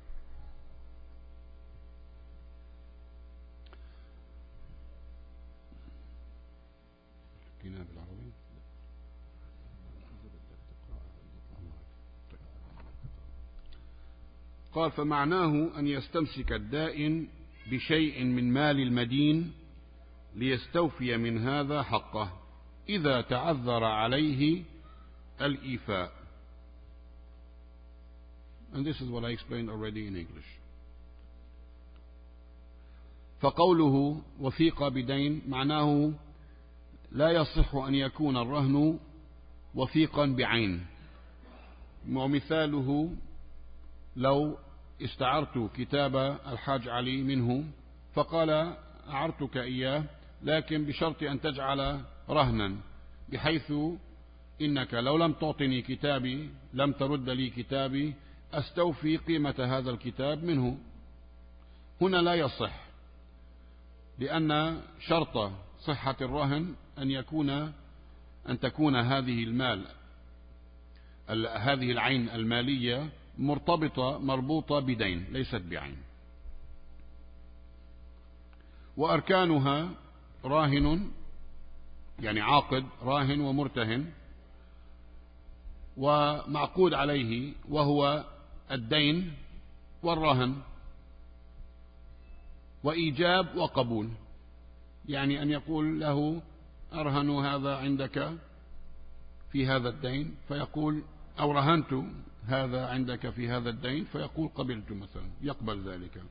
قال فمعناه أن يستمسك الدائن بشيء من مال المدين ليستوفي من هذا حقه إذا تعذر عليه الإيفاء. And this is what I explained already in English. فقوله وثيق بدين معناه لا يصح أن يكون الرهن وثيقا بعين. ومثاله لو استعرت كتاب الحاج علي منه فقال أعرتك إياه لكن بشرط أن تجعل رهنا بحيث إنك لو لم تعطني كتابي لم ترد لي كتابي أستوفي قيمة هذا الكتاب منه. هنا لا يصح لأن شرط صحة الرهن أن يكون أن تكون هذه المال هذه العين المالية مرتبطة مربوطة بدين ليست بعين. وأركانها راهن يعني عاقد راهن ومرتهن ومعقود عليه وهو الدين والرهن، وإيجاب وقبول، يعني أن يقول له أرهن هذا عندك في هذا الدين فيقول، أو رهنت هذا عندك في هذا الدين فيقول قبلت مثلا، يقبل ذلك.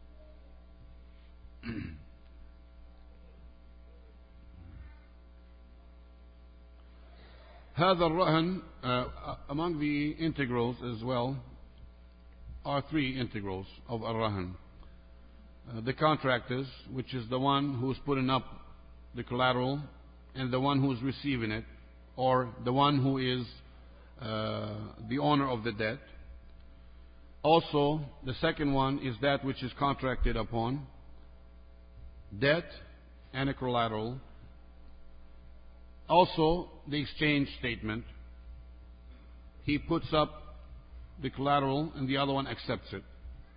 هذا الرهن uh, among the integrals as well are three integrals of الرهن. Uh, the contractors, which is the one who's putting up the collateral and the one who's receiving it, or the one who is uh, the owner of the debt. Also, the second one is that which is contracted upon, debt and a collateral. Also, the exchange statement. He puts up the collateral and the other one accepts it.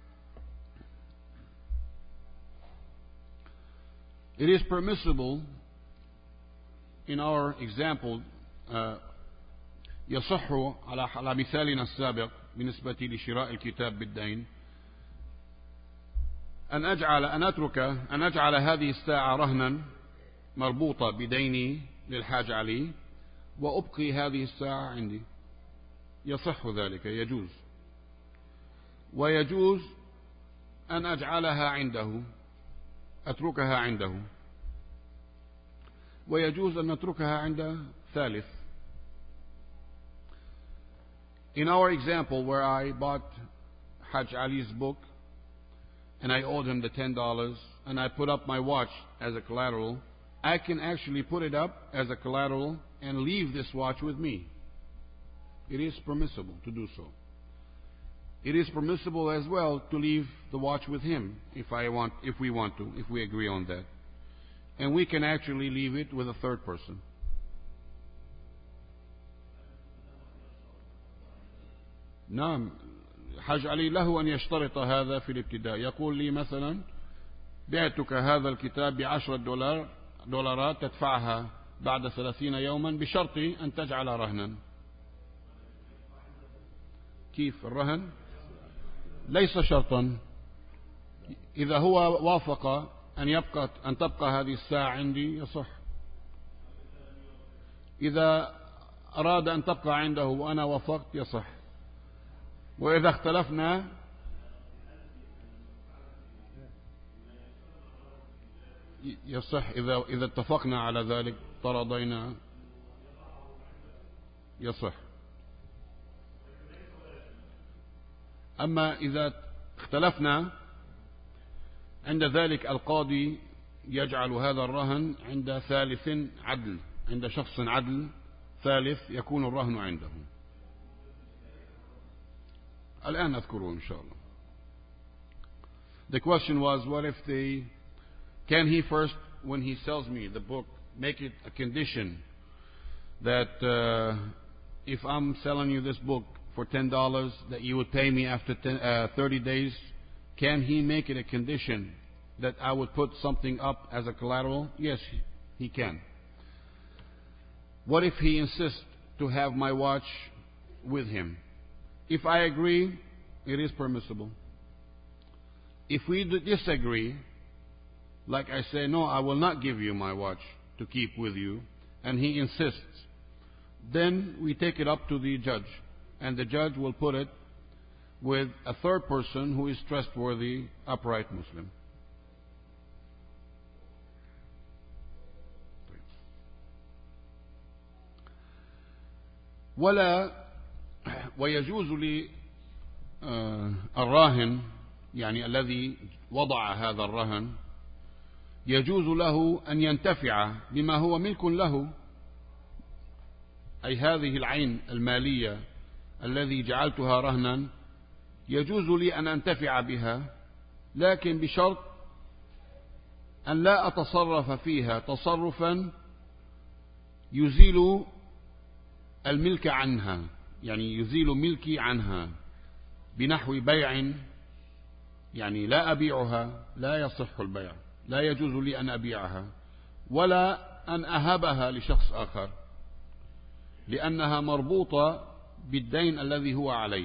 It is permissible in our example uh, يصح على على مثالنا السابق بالنسبة لشراء الكتاب بالدين أن أجعل أن أترك أن أجعل هذه الساعة رهنا مربوطة بديني للحاج علي وأبقي هذه الساعة عندي. يصح ذلك، يجوز. ويجوز أن أجعلها عنده، أتركها عنده. ويجوز أن نتركها عند ثالث. In our example where I bought Hajj Ali's book and I owed him the ten dollars and I put up my watch as a collateral, I can actually put it up as a collateral and leave this watch with me. It is permissible to do so. It is permissible as well to leave the watch with him if I want, if we want to, if we agree on that. And we can actually leave it with a third person. نعم، حاج علي له أن يشترط هذا في الابتداء. يقول لي مثلا بعتك هذا الكتاب بعشرة دولار دولارات تدفعها بعد ثلاثين يوما بشرط أن تجعل رهنا. كيف الرهن؟ ليس شرطا. إذا هو وافق أن يبقى أن تبقى هذه الساعة عندي يصح. إذا أراد أن تبقى عنده وأنا وافقت يصح. وإذا اختلفنا يصح. إذا إذا اتفقنا على ذلك تراضينا يصح. أما إذا اختلفنا عند ذلك القاضي يجعل هذا الرهن عند ثالث عدل، عند شخص عدل ثالث يكون الرهن عنده. الآن أذكره إن شاء الله. The question was, what if they, can he first, when he sells me the book, make it a condition that uh, if I'm selling you this book for ten dollars that you would pay me after ten, uh, thirty days? Can he make it a condition that I would put something up as a collateral? Yes, he can. What if he insists to have my watch with him? If I agree, it is permissible. If we disagree, like I say, no, I will not give you my watch to keep with you, and he insists, then we take it up to the judge, and the judge will put it with a third person who is trustworthy, upright Muslim. ولا ويجوز للراهن يعني الذي وضع هذا الرهن يجوز له أن ينتفع بما هو ملك له، أي هذه العين المالية الذي جعلتها رهنا يجوز لي أن أنتفع بها، لكن بشرط أن لا أتصرف فيها تصرفا يزيل الملك عنها، يعني يزيل ملكي عنها بنحو بيع، يعني لا أبيعها، لا يصح البيع، لا يجوز لي أن أبيعها، ولا أن أهبها لشخص آخر، لأنها مربوطة بالدين الذي هو عليه.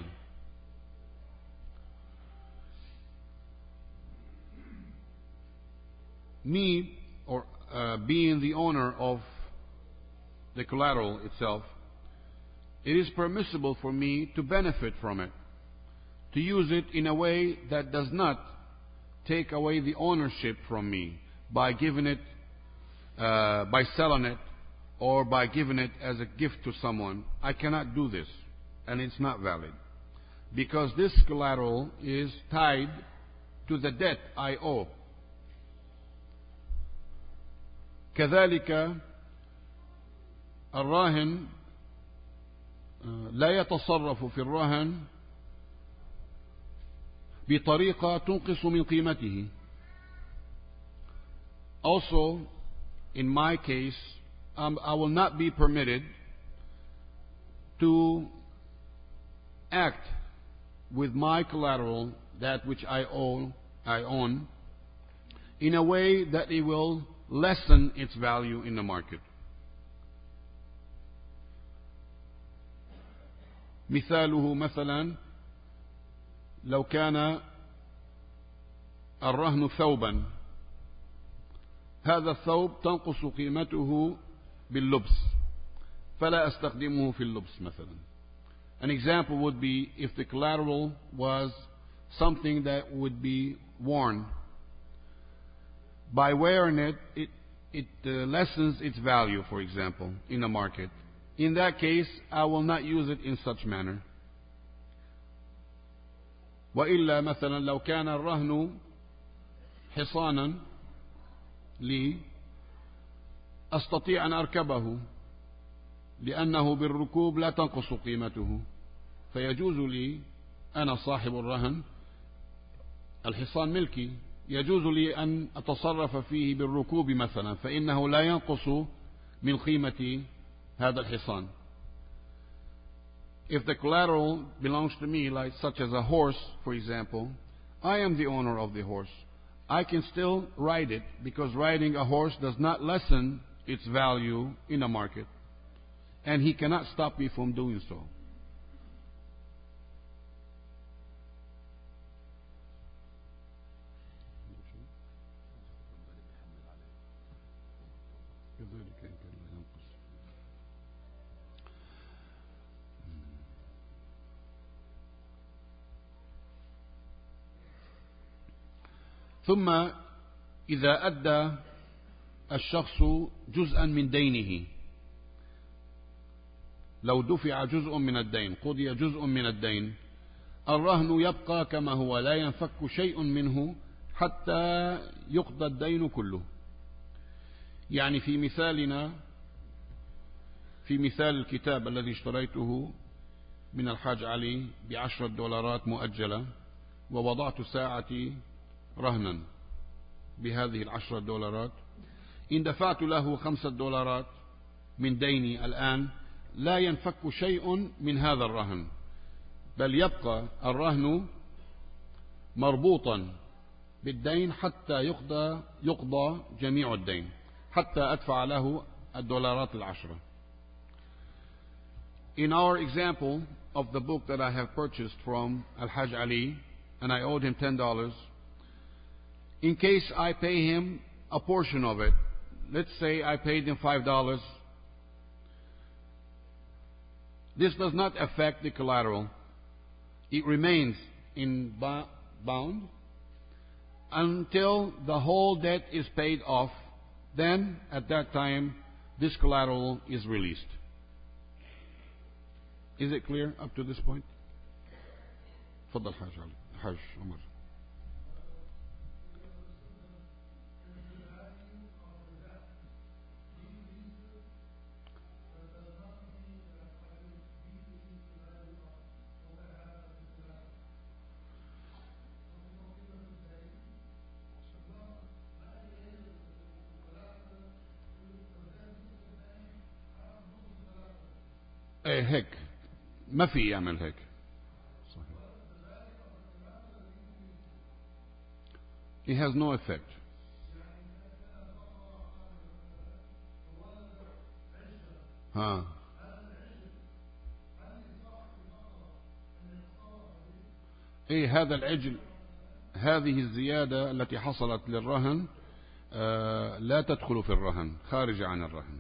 Me, or uh, being the owner of the collateral itself, it is permissible for me to benefit from it, to use it in a way that does not take away the ownership from me by giving it, uh, by selling it, or by giving it as a gift to someone. I cannot do this, and it's not valid, because this collateral is tied to the debt I owe. كذلك الراهن لا يتصرف في الرهن بطريقة تنقص من قيمته. Also, in my case, um, I will not be permitted to act with my collateral, that which I own, I own, in a way that it will lessen its value in the market. مثاله مثلا لو كان الرهن ثوبا، هذا الثوب تنقص قيمته باللبس فلا أستخدمه في اللبس مثلا. An example would be if the collateral was something that would be worn. By wearing it, it, it uh, lessens its value, for example, in the market. In that case, I will not use it in such manner. وإلا مثلا لو كان الرهن حصانا لي، أستطيع أن أركبه لأنه بالركوب لا تنقص قيمته، فيجوز لي، أنا صاحب الرهن، الحصان ملكي، يجوز لي أن أتصرف فيه بالركوب مثلا، فإنه لا ينقص من قيمة هذا الحصان. If the collateral belongs to me, like such as a horse, for example, I am the owner of the horse. I can still ride it, because riding a horse does not lessen its value in the market, and he cannot stop me from doing so. ثم إذا أدى الشخص جزءا من دينه، لو دفع جزء من الدين، قضي جزء من الدين، الرهن يبقى كما هو، لا ينفك شيء منه حتى يقضى الدين كله. يعني في مثالنا، في مثال الكتاب الذي اشتريته من الحاج علي بعشرة دولارات مؤجلة، ووضعت ساعتي رهنا بهذه العشرة دولارات، إن دفعت له خمسة دولارات من ديني الآن، لا ينفك شيء من هذا الرهن، بل يبقى الرهن مربوطا بالدين حتى يقضى, يقضى جميع الدين، حتى أدفع له الدولارات العشرة. In our example of the book that I have purchased from Al-Hajj Ali, and I owed him ten dollars, in case I pay him a portion of it, let's say I paid him five dollars, this does not affect the collateral. It remains in bound until the whole debt is paid off. Then, at that time, this collateral is released. Is it clear up to this point? تفضل حاج علي، حاج عمر. ايه هيك ما في يعمل هيك. صحيح. It has no effect. ها. إيه هذا العجل، هذه الزيادة التي حصلت للرهن آه لا تدخل في الرهن، خارجة عن الرهن.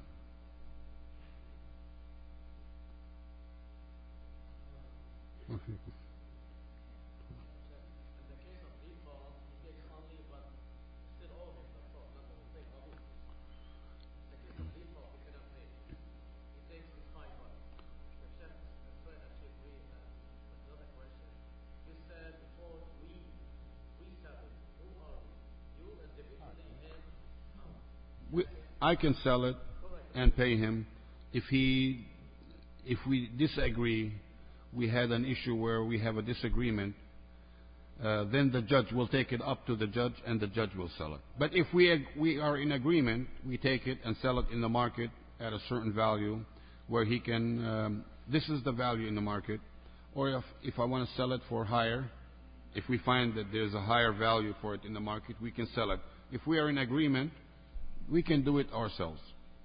We, I can sell it and pay him. If he, if we disagree, we had an issue where we have a disagreement, uh, then the judge will take it up to the judge and the judge will sell it. But if we, ag- we are in agreement, we take it and sell it in the market at a certain value where he can, um, this is the value in the market. Or if, if I want to sell it for higher, if we find that there's a higher value for it in the market, we can sell it. If we are in agreement, we can do it ourselves.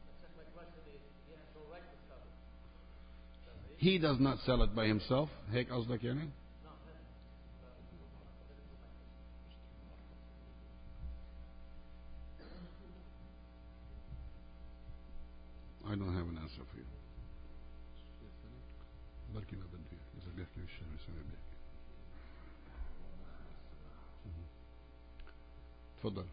He does not sell it by himself. هيك قصدك يعني؟ I don't have an answer for you. بركي ما بدي إذا بيحكي بالشهر يسمع بيحكي. تفضل.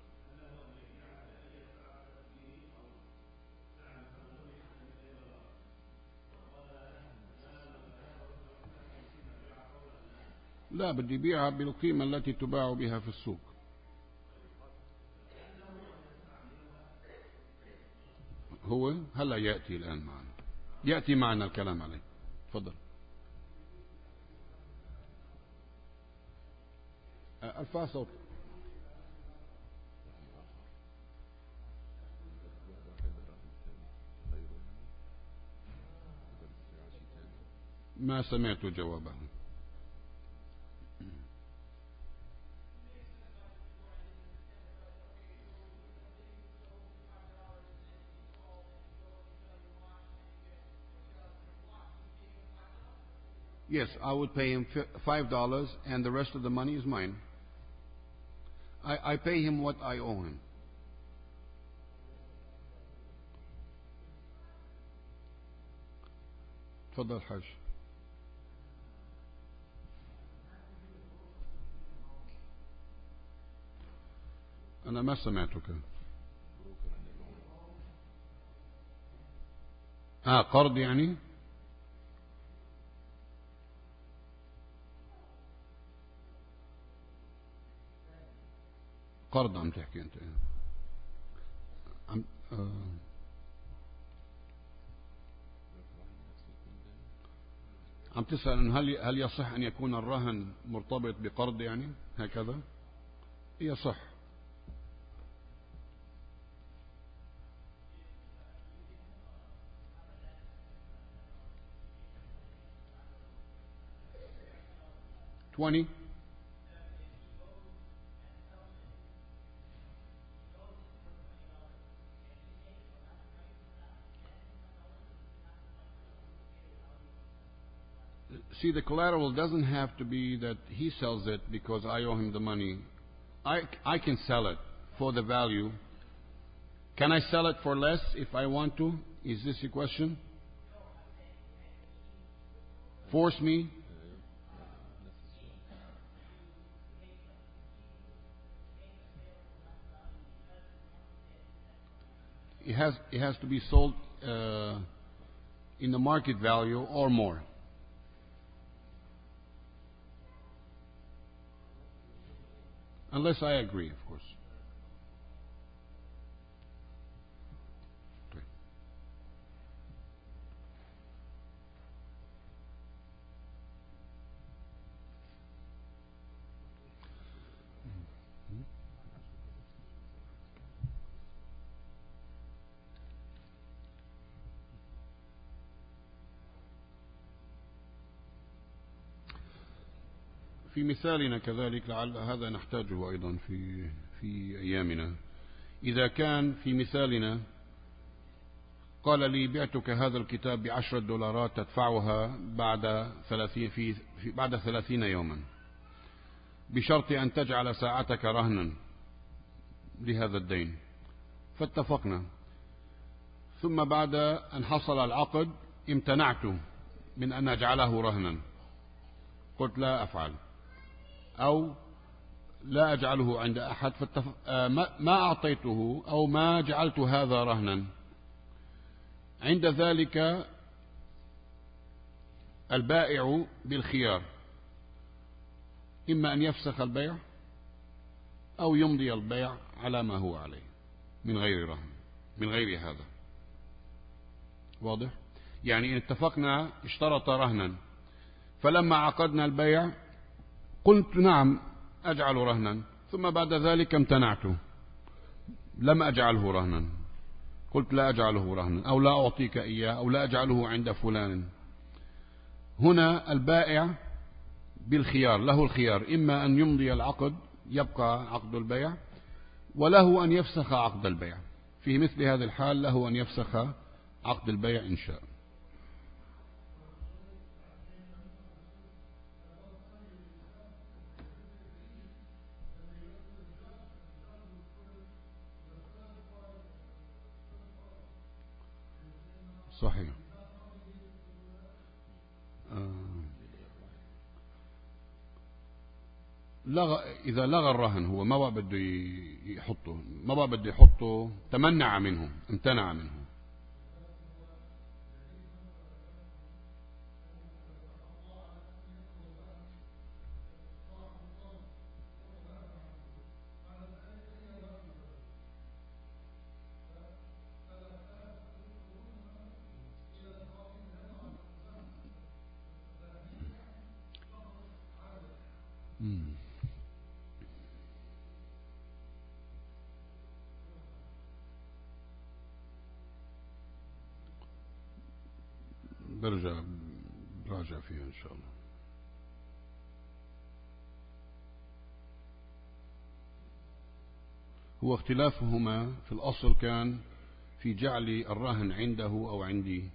لا بدي بيعها بالقيمة التي تباع بها في السوق. هو هلا يأتي الآن معنا، يأتي معنا الكلام عليه. تفضل. ارفع صوت. ما سمعت جوابه. Yes, I would pay him five dollars, and the rest of the money is mine. I, I pay him what I owe him. تفضل حاج. أنا ما سمعتك. آه قرض يعني؟ قرض عم تحكي أنت؟ عم آه عم تسأل هل هل يصح أن يكون الرهن مرتبط بقرض يعني هكذا؟ يصح. twenty. See, the collateral doesn't have to be that he sells it because I owe him the money. I, I can sell it for the value. Can I sell it for less if I want to? Is this your question? Force me? It has, it has to be sold uh, in the market value or more. Unless I agree, of course. Okay. في مثالنا كذلك لعل هذا نحتاجه أيضا في في أيامنا. إذا كان في مثالنا فقال لي بعتك هذا الكتاب بعشرة دولارات تدفعها بعد ثلاثين, في في بعد ثلاثين يوما، بشرط أن تجعل ساعتك رهنا لهذا الدين. فاتفقنا. ثم بعد أن حصل العقد امتنعت من أن أجعله رهنا، قلت لا أفعل أو لا أجعله عند أحد، فاتفق... ما أعطيته أو ما جعلت هذا رهنا. عند ذلك البائع بالخيار، إما أن يفسخ البيع أو يمضي البيع على ما هو عليه من غير رهن، من غير هذا. واضح؟ يعني إن اتفقنا اشترط رهنا، فلما عقدنا البيع قلت نعم أجعل رهنا، ثم بعد ذلك امتنعت لم أجعله رهنا، قلت لا أجعله رهنا أو لا أعطيك إياه أو لا أجعله عند فلان. هنا البائع بالخيار، له الخيار، إما أن يمضي العقد يبقى عقد البيع، وله أن يفسخ عقد البيع. في مثل هذه الحال له أن يفسخ عقد البيع إن شاء. صحيح. آه. لغى، إذا لغى الرهن هو ما بقى بده يحطه، ما بقى بده يحطه، تمنع منه، امتنع منه. مم. برجع براجع فيها إن شاء الله. هو اختلافهما في الأصل كان في جعل الرهن عنده أو عندي،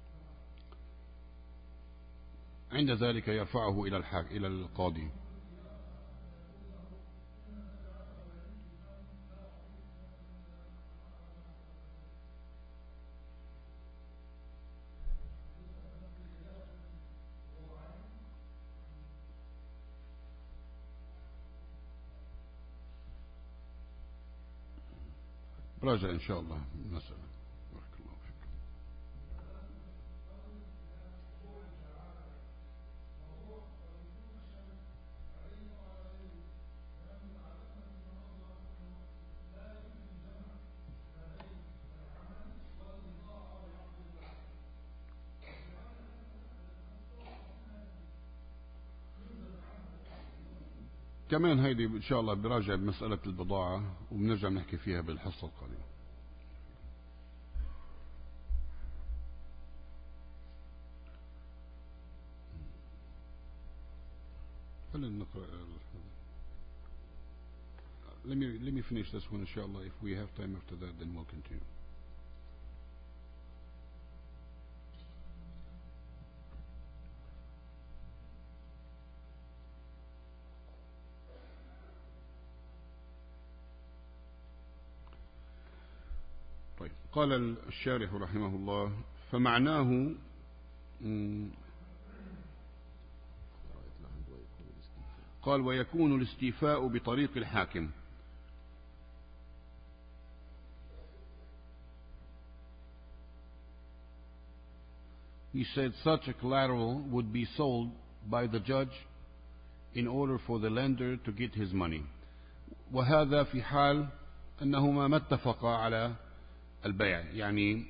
عند ذلك يرفعه إلى الحاك إلى القاضي. راجع إن شاء الله مسألة. بارك الله فيك. كمان هيدي إن شاء الله براجع بمسألة البضاعة وبنرجع نحكي فيها بالحصة القادمة. خلينا نقرأ. Let me, let me finish this one inshallah. If we have time after that, then we'll continue. طيب. قال الشارح رحمه الله: فمعناه قال ويكون الاستيفاء بطريق الحاكم. He said such a collateral would be sold by the judge in order for the lender to get his money. وهذا في حال أنهما ما اتفقا على البيع، يعني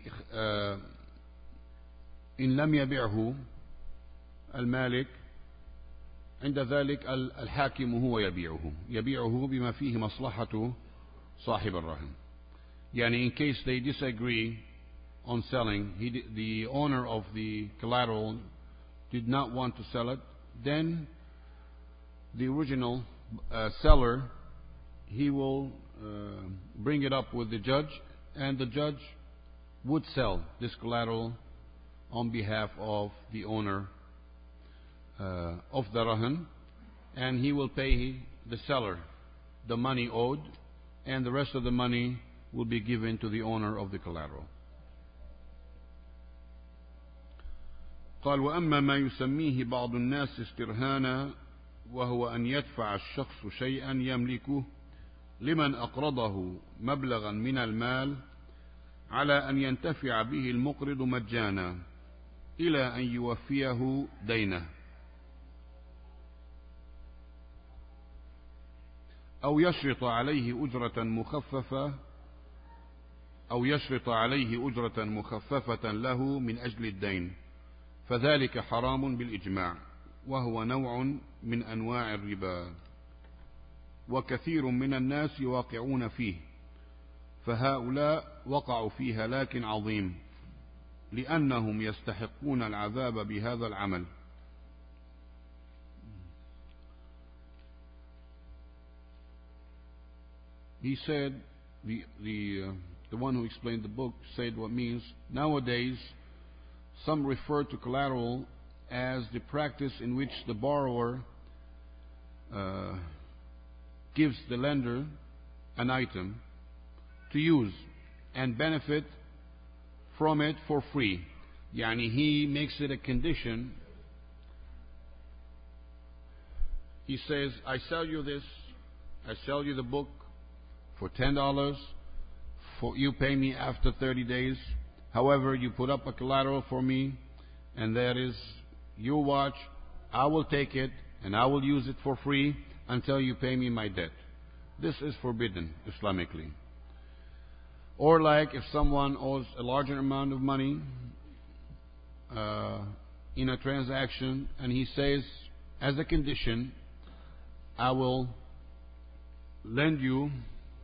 إن لم يبيعه المالك عند ذلك الحاكم هو يبيعه يبيعه بما فيه مصلحة صاحب الرهن. يعني in case they disagree on selling, he, the owner of the collateral did not want to sell it, then the original uh, seller, he will uh, bring it up with the judge, and the judge would sell this collateral on behalf of the owner uh, of the rahan, and he will pay the seller the money owed, and the rest of the money will be given to the owner of the collateral. قال وأما ما يسميه بعض الناس استرهانا وهو أن يدفع الشخص شيئا يملكه لمن أقرضه مبلغا من المال على أن ينتفع به المقرض مجانا إلى أن يوفيه دينه، أو يشرط عليه أجرة مخففة أو يشرط عليه أجرة مخففة له من أجل الدين، فذلك حرام بالإجماع، وهو نوع من أنواع الربا، وكثير من الناس واقعون فيه، فهؤلاء وقعوا في هلاك عظيم لأنهم يستحقون العذاب بهذا العمل. He said, the the uh, the one who explained the book said what means nowadays some refer to collateral as the practice in which the borrower uh, gives the lender an item to use and benefit from it for free. Yani he makes it a condition. He says, I sell you this, I sell you the book for ten dollars, for you pay me after thirty days. However, you put up a collateral for me, and that is your watch. I will take it and I will use it for free until you pay me my debt. This is forbidden Islamically. Or like if someone owes a larger amount of money uh, in a transaction, and he says, as a condition, I will lend you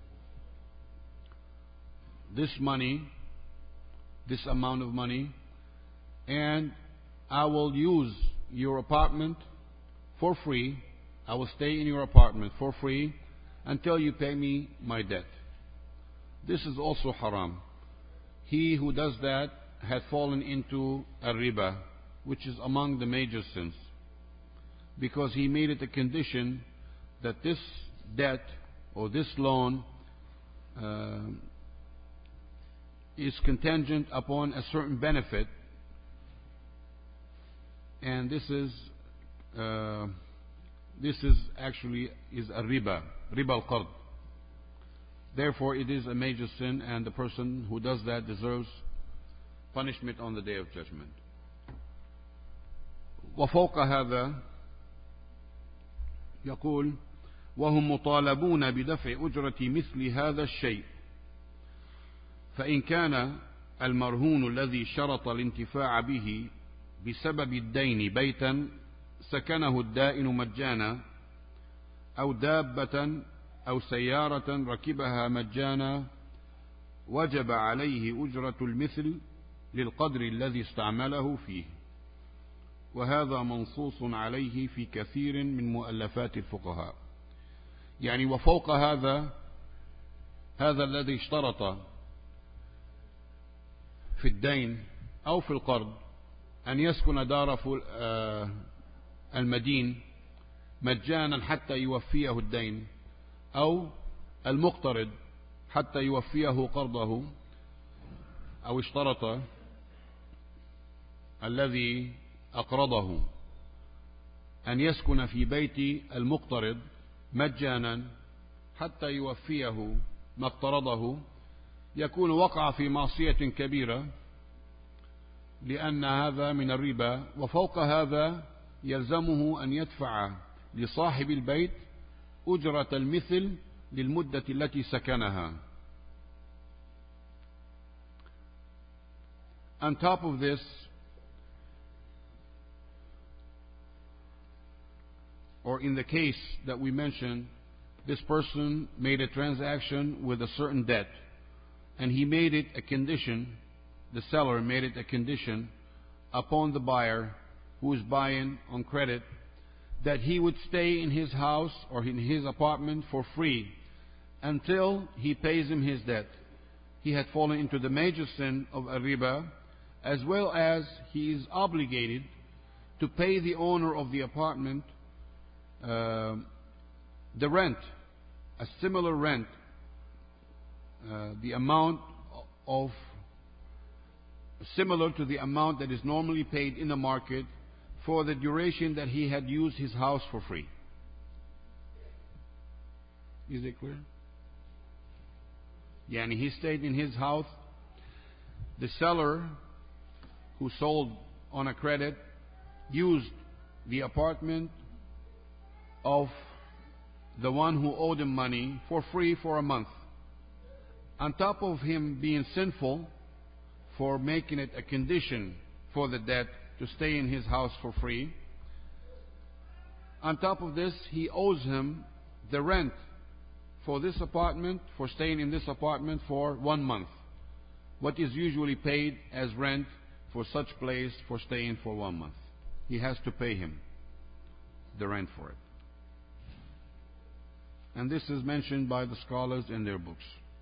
this money, this amount of money, and I will use your apartment for free. I will stay in your apartment for free until you pay me my debt. This is also haram. He who does that had fallen into a riba, which is among the major sins, because he made it a condition that this debt or this loan uh, is contingent upon a certain benefit, and this is uh, this is actually is a riba, riba al-qard. Therefore, it is a major sin, and the person who does that deserves punishment on the Day of Judgment. وفوق هذا يقول وهم مطالبون بدفع أجرة مثل هذا الشيء، فإن كان المرهون الذي شرط الانتفاع به بسبب الدين بيتا سكنه الدائن مجانا، أو دابة أو سيارة ركبها مجانا، وجب عليه أجرة المثل للقدر الذي استعمله فيه، وهذا منصوص عليه في كثير من مؤلفات الفقهاء. يعني وفوق هذا، هذا الذي اشترط في الدين أو في القرض أن يسكن دار المدين مجانا حتى يوفيه الدين، أو المقترض حتى يوفيه قرضه، أو اشترط الذي أقرضه أن يسكن في بيت المقترض مجانا حتى يوفيه ما اقترضه، يكون وقع في معصية كبيرة، لأن هذا من الربا. وفوق هذا يلزمه أن يدفع لصاحب البيت أجرة المثل للمدة التي سكنها. On top of this, or in the case that we mentioned, this person made a transaction with a certain debt, and he made it a condition, the seller made it a condition upon the buyer who is buying on credit, that he would stay in his house or in his apartment for free until he pays him his debt. he had fallen into the major sin of riba, as well as he is obligated to pay the owner of the apartment uh, the rent, a similar rent, uh, the amount of similar to the amount that is normally paid in the market for the duration that he had used his house for free. Is it clear? Yani he stayed in his house. The seller who sold on a credit used the apartment of the one who owed him money for free for a month. On top of him being sinful for making it a condition for the debt to stay in his house for free, on top of this, he owes him the rent for this apartment, for staying in this apartment for one month. What is usually paid as rent for such place for staying for one month. He has to pay him the rent for it. And this is mentioned by the scholars in their books.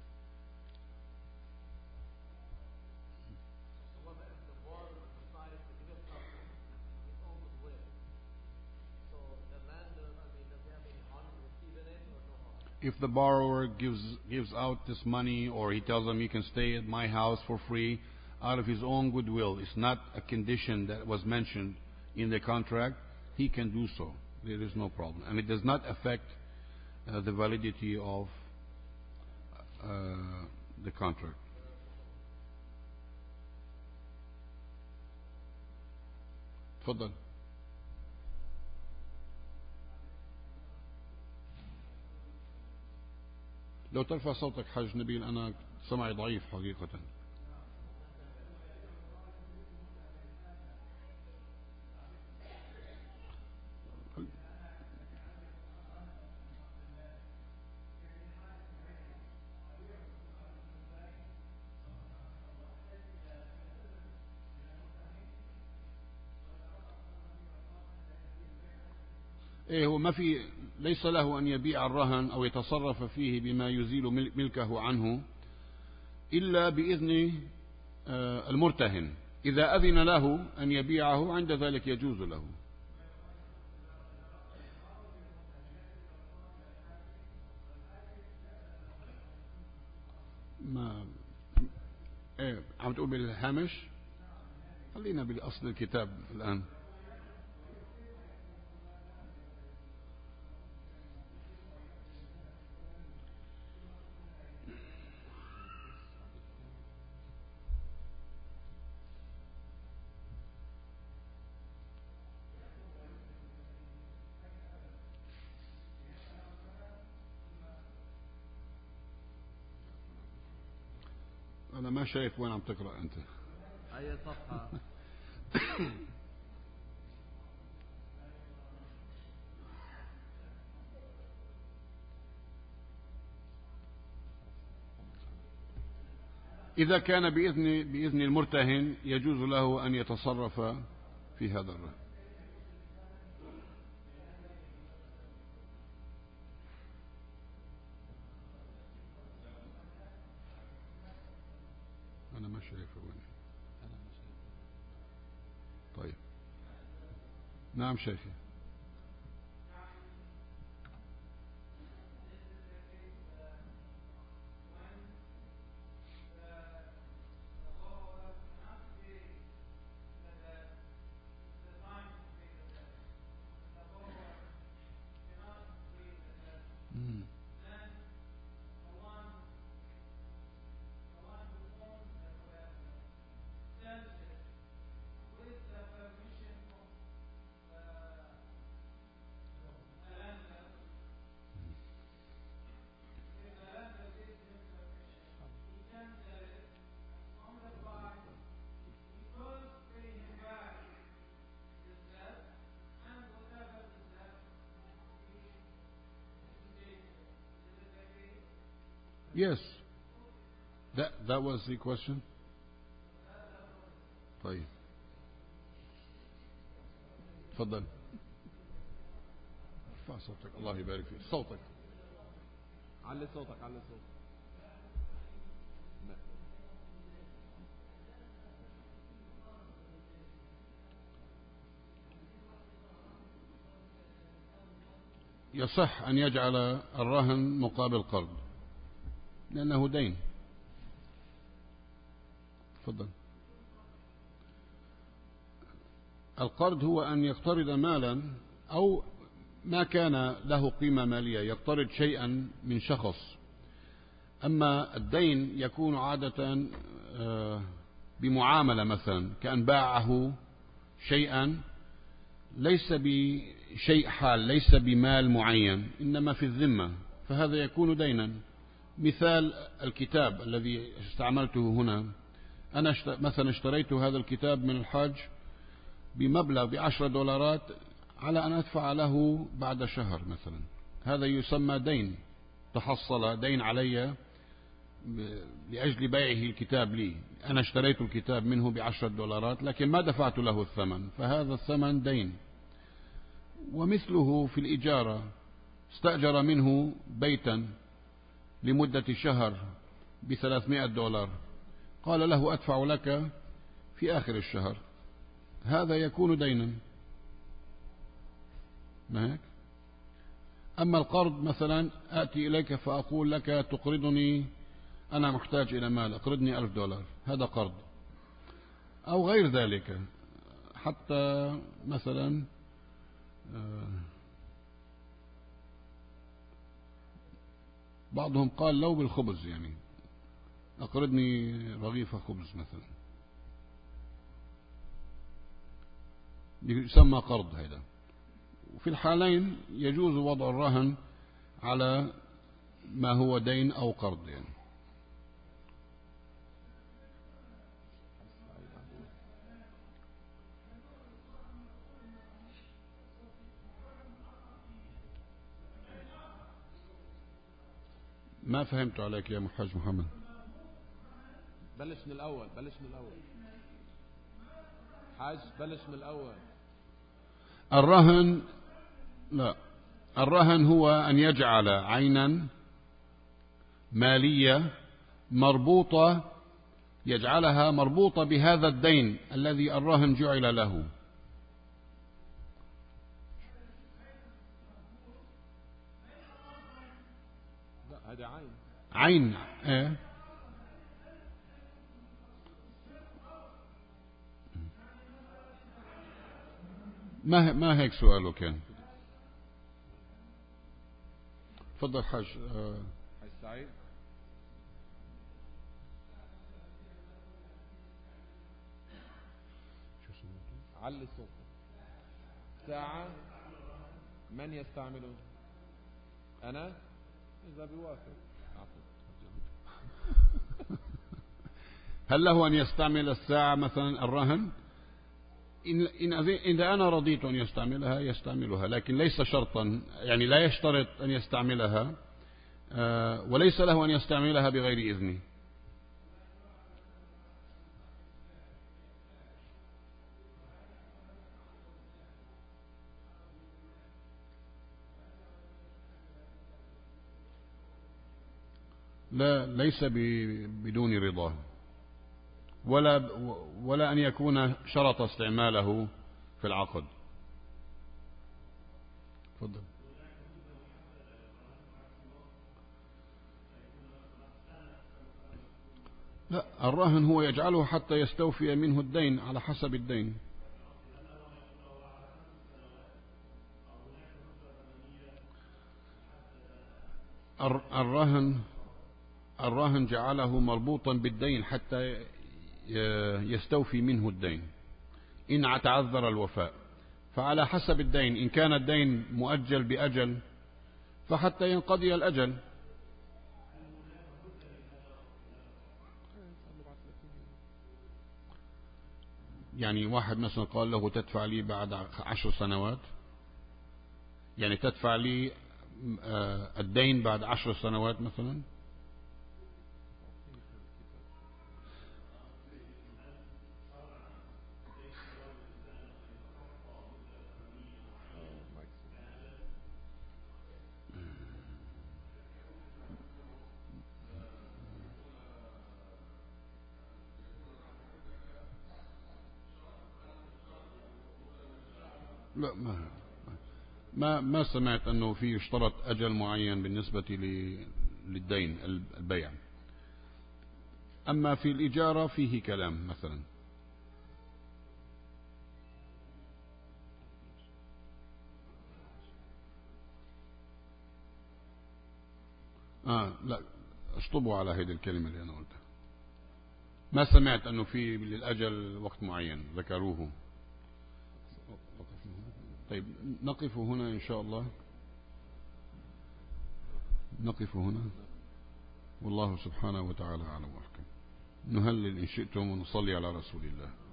If the borrower gives gives out this money, or he tells them you can stay at my house for free out of his own goodwill, it's not a condition that was mentioned in the contract, he can do so. There is no problem. And it does not affect uh, the validity of uh, the contract. تفضل. لو ترفع صوتك حاج نبيل، أنا سمعي ضعيف حقيقة. إيه هو ما في، ليس له أن يبيع الرهن أو يتصرف فيه بما يزيل ملكه عنه إلا بإذن المرتهن. إذا أذن له أن يبيعه عند ذلك يجوز له. ما إيه عم تقول بالهامش؟ خلينا بالأصل الكتاب الآن. أنا ما شايف وين عم تقرأ أنت. أي صفحة؟ إذا كان بإذن بإذن المرتهن يجوز له أن يتصرف في هذا الرهن. أنا ما شايفه وين. طيب. نعم شيخي. Yes, that that was the question. طيب تفضل. ارفع صوتك الله يبارك فيك. صوتك علي صوتك علي صوتك. يصح أن يجعل الرهن مقابل قرض لأنه دين. تفضل. القرض هو أن يقترض مالا أو ما كان له قيمة مالية، يقترض شيئا من شخص. أما الدين يكون عادة بمعاملة، مثلا كأن باعه شيئا ليس بشيء حال، ليس بمال معين، إنما في الذمة، فهذا يكون دينا. مثال الكتاب الذي استعملته هنا، أنا مثلا اشتريت هذا الكتاب من الحاج بمبلغ بعشرة دولارات على أن أدفع له بعد شهر مثلا، هذا يسمى دين، تحصل دين علي لأجل بيعه الكتاب لي. أنا اشتريت الكتاب منه بعشرة دولارات لكن ما دفعت له الثمن، فهذا الثمن دين. ومثله في الإجارة، استأجر منه بيتا لمدة شهر بثلاثمائة دولار، قال له أدفع لك في آخر الشهر، هذا يكون دينا. ما هيك؟ أما القرض مثلا آتي إليك فأقول لك تقرضني، أنا محتاج إلى مال، أقرضني ألف دولار، هذا قرض. أو غير ذلك، حتى مثلا بعضهم قال لو بالخبز، يعني أقرضني رغيف خبز مثلا، يسمى قرض هذا. وفي الحالين يجوز وضع الرهن على ما هو دين أو قرض يعني. ما فهمت عليك يا محاج محمد. بلش من الأول، بلش من الأول حاج، بلش من الأول. الرهن، لا، الرهن هو أن يجعل عينا مالية مربوطة، يجعلها مربوطة بهذا الدين الذي الرهن جعل له. لا، هذا عين. عين ايه؟ ما ما هيك سؤاله كان. تفضل حاج. آه. حاج سعيد. علي صوته. ساعة من يستعمله؟ أنا إذا بيوافق. هل له أن يستعمل الساعة مثلا الرهن؟ إن إن إذا أنا رضيت أن يستعملها يستعملها، لكن ليس شرطا، يعني لا يشترط أن يستعملها، وليس له أن يستعملها بغير إذني. لا، ليس بدون رضاه، ولا ولا أن يكون شرط استعماله في العقد. تفضل. لا، الرهن هو يجعله حتى يستوفي منه الدين على حسب الدين. الرهن الرهن جعله مربوطا بالدين حتى يستوفي منه الدين إن تعذر الوفاء، فعلى حسب الدين، إن كان الدين مؤجل بأجل فحتى ينقضي الأجل. يعني واحد مثلا قال له تدفع لي بعد عشر سنوات، يعني تدفع لي الدين بعد عشر سنوات مثلا. لا، ما ما ما سمعت أنه في يشترط أجل معين بالنسبة للدين البيع. أما في الإجارة فيه كلام مثلا. آه لا، اشطبوا على هذه الكلمة اللي أنا قلتها. ما سمعت أنه في للأجل وقت معين ذكروه. طيب نقف هنا إن شاء الله، نقف هنا. والله سبحانه وتعالى أعلم وأحكم. نهلل إن شئتم ونصلي على رسول الله.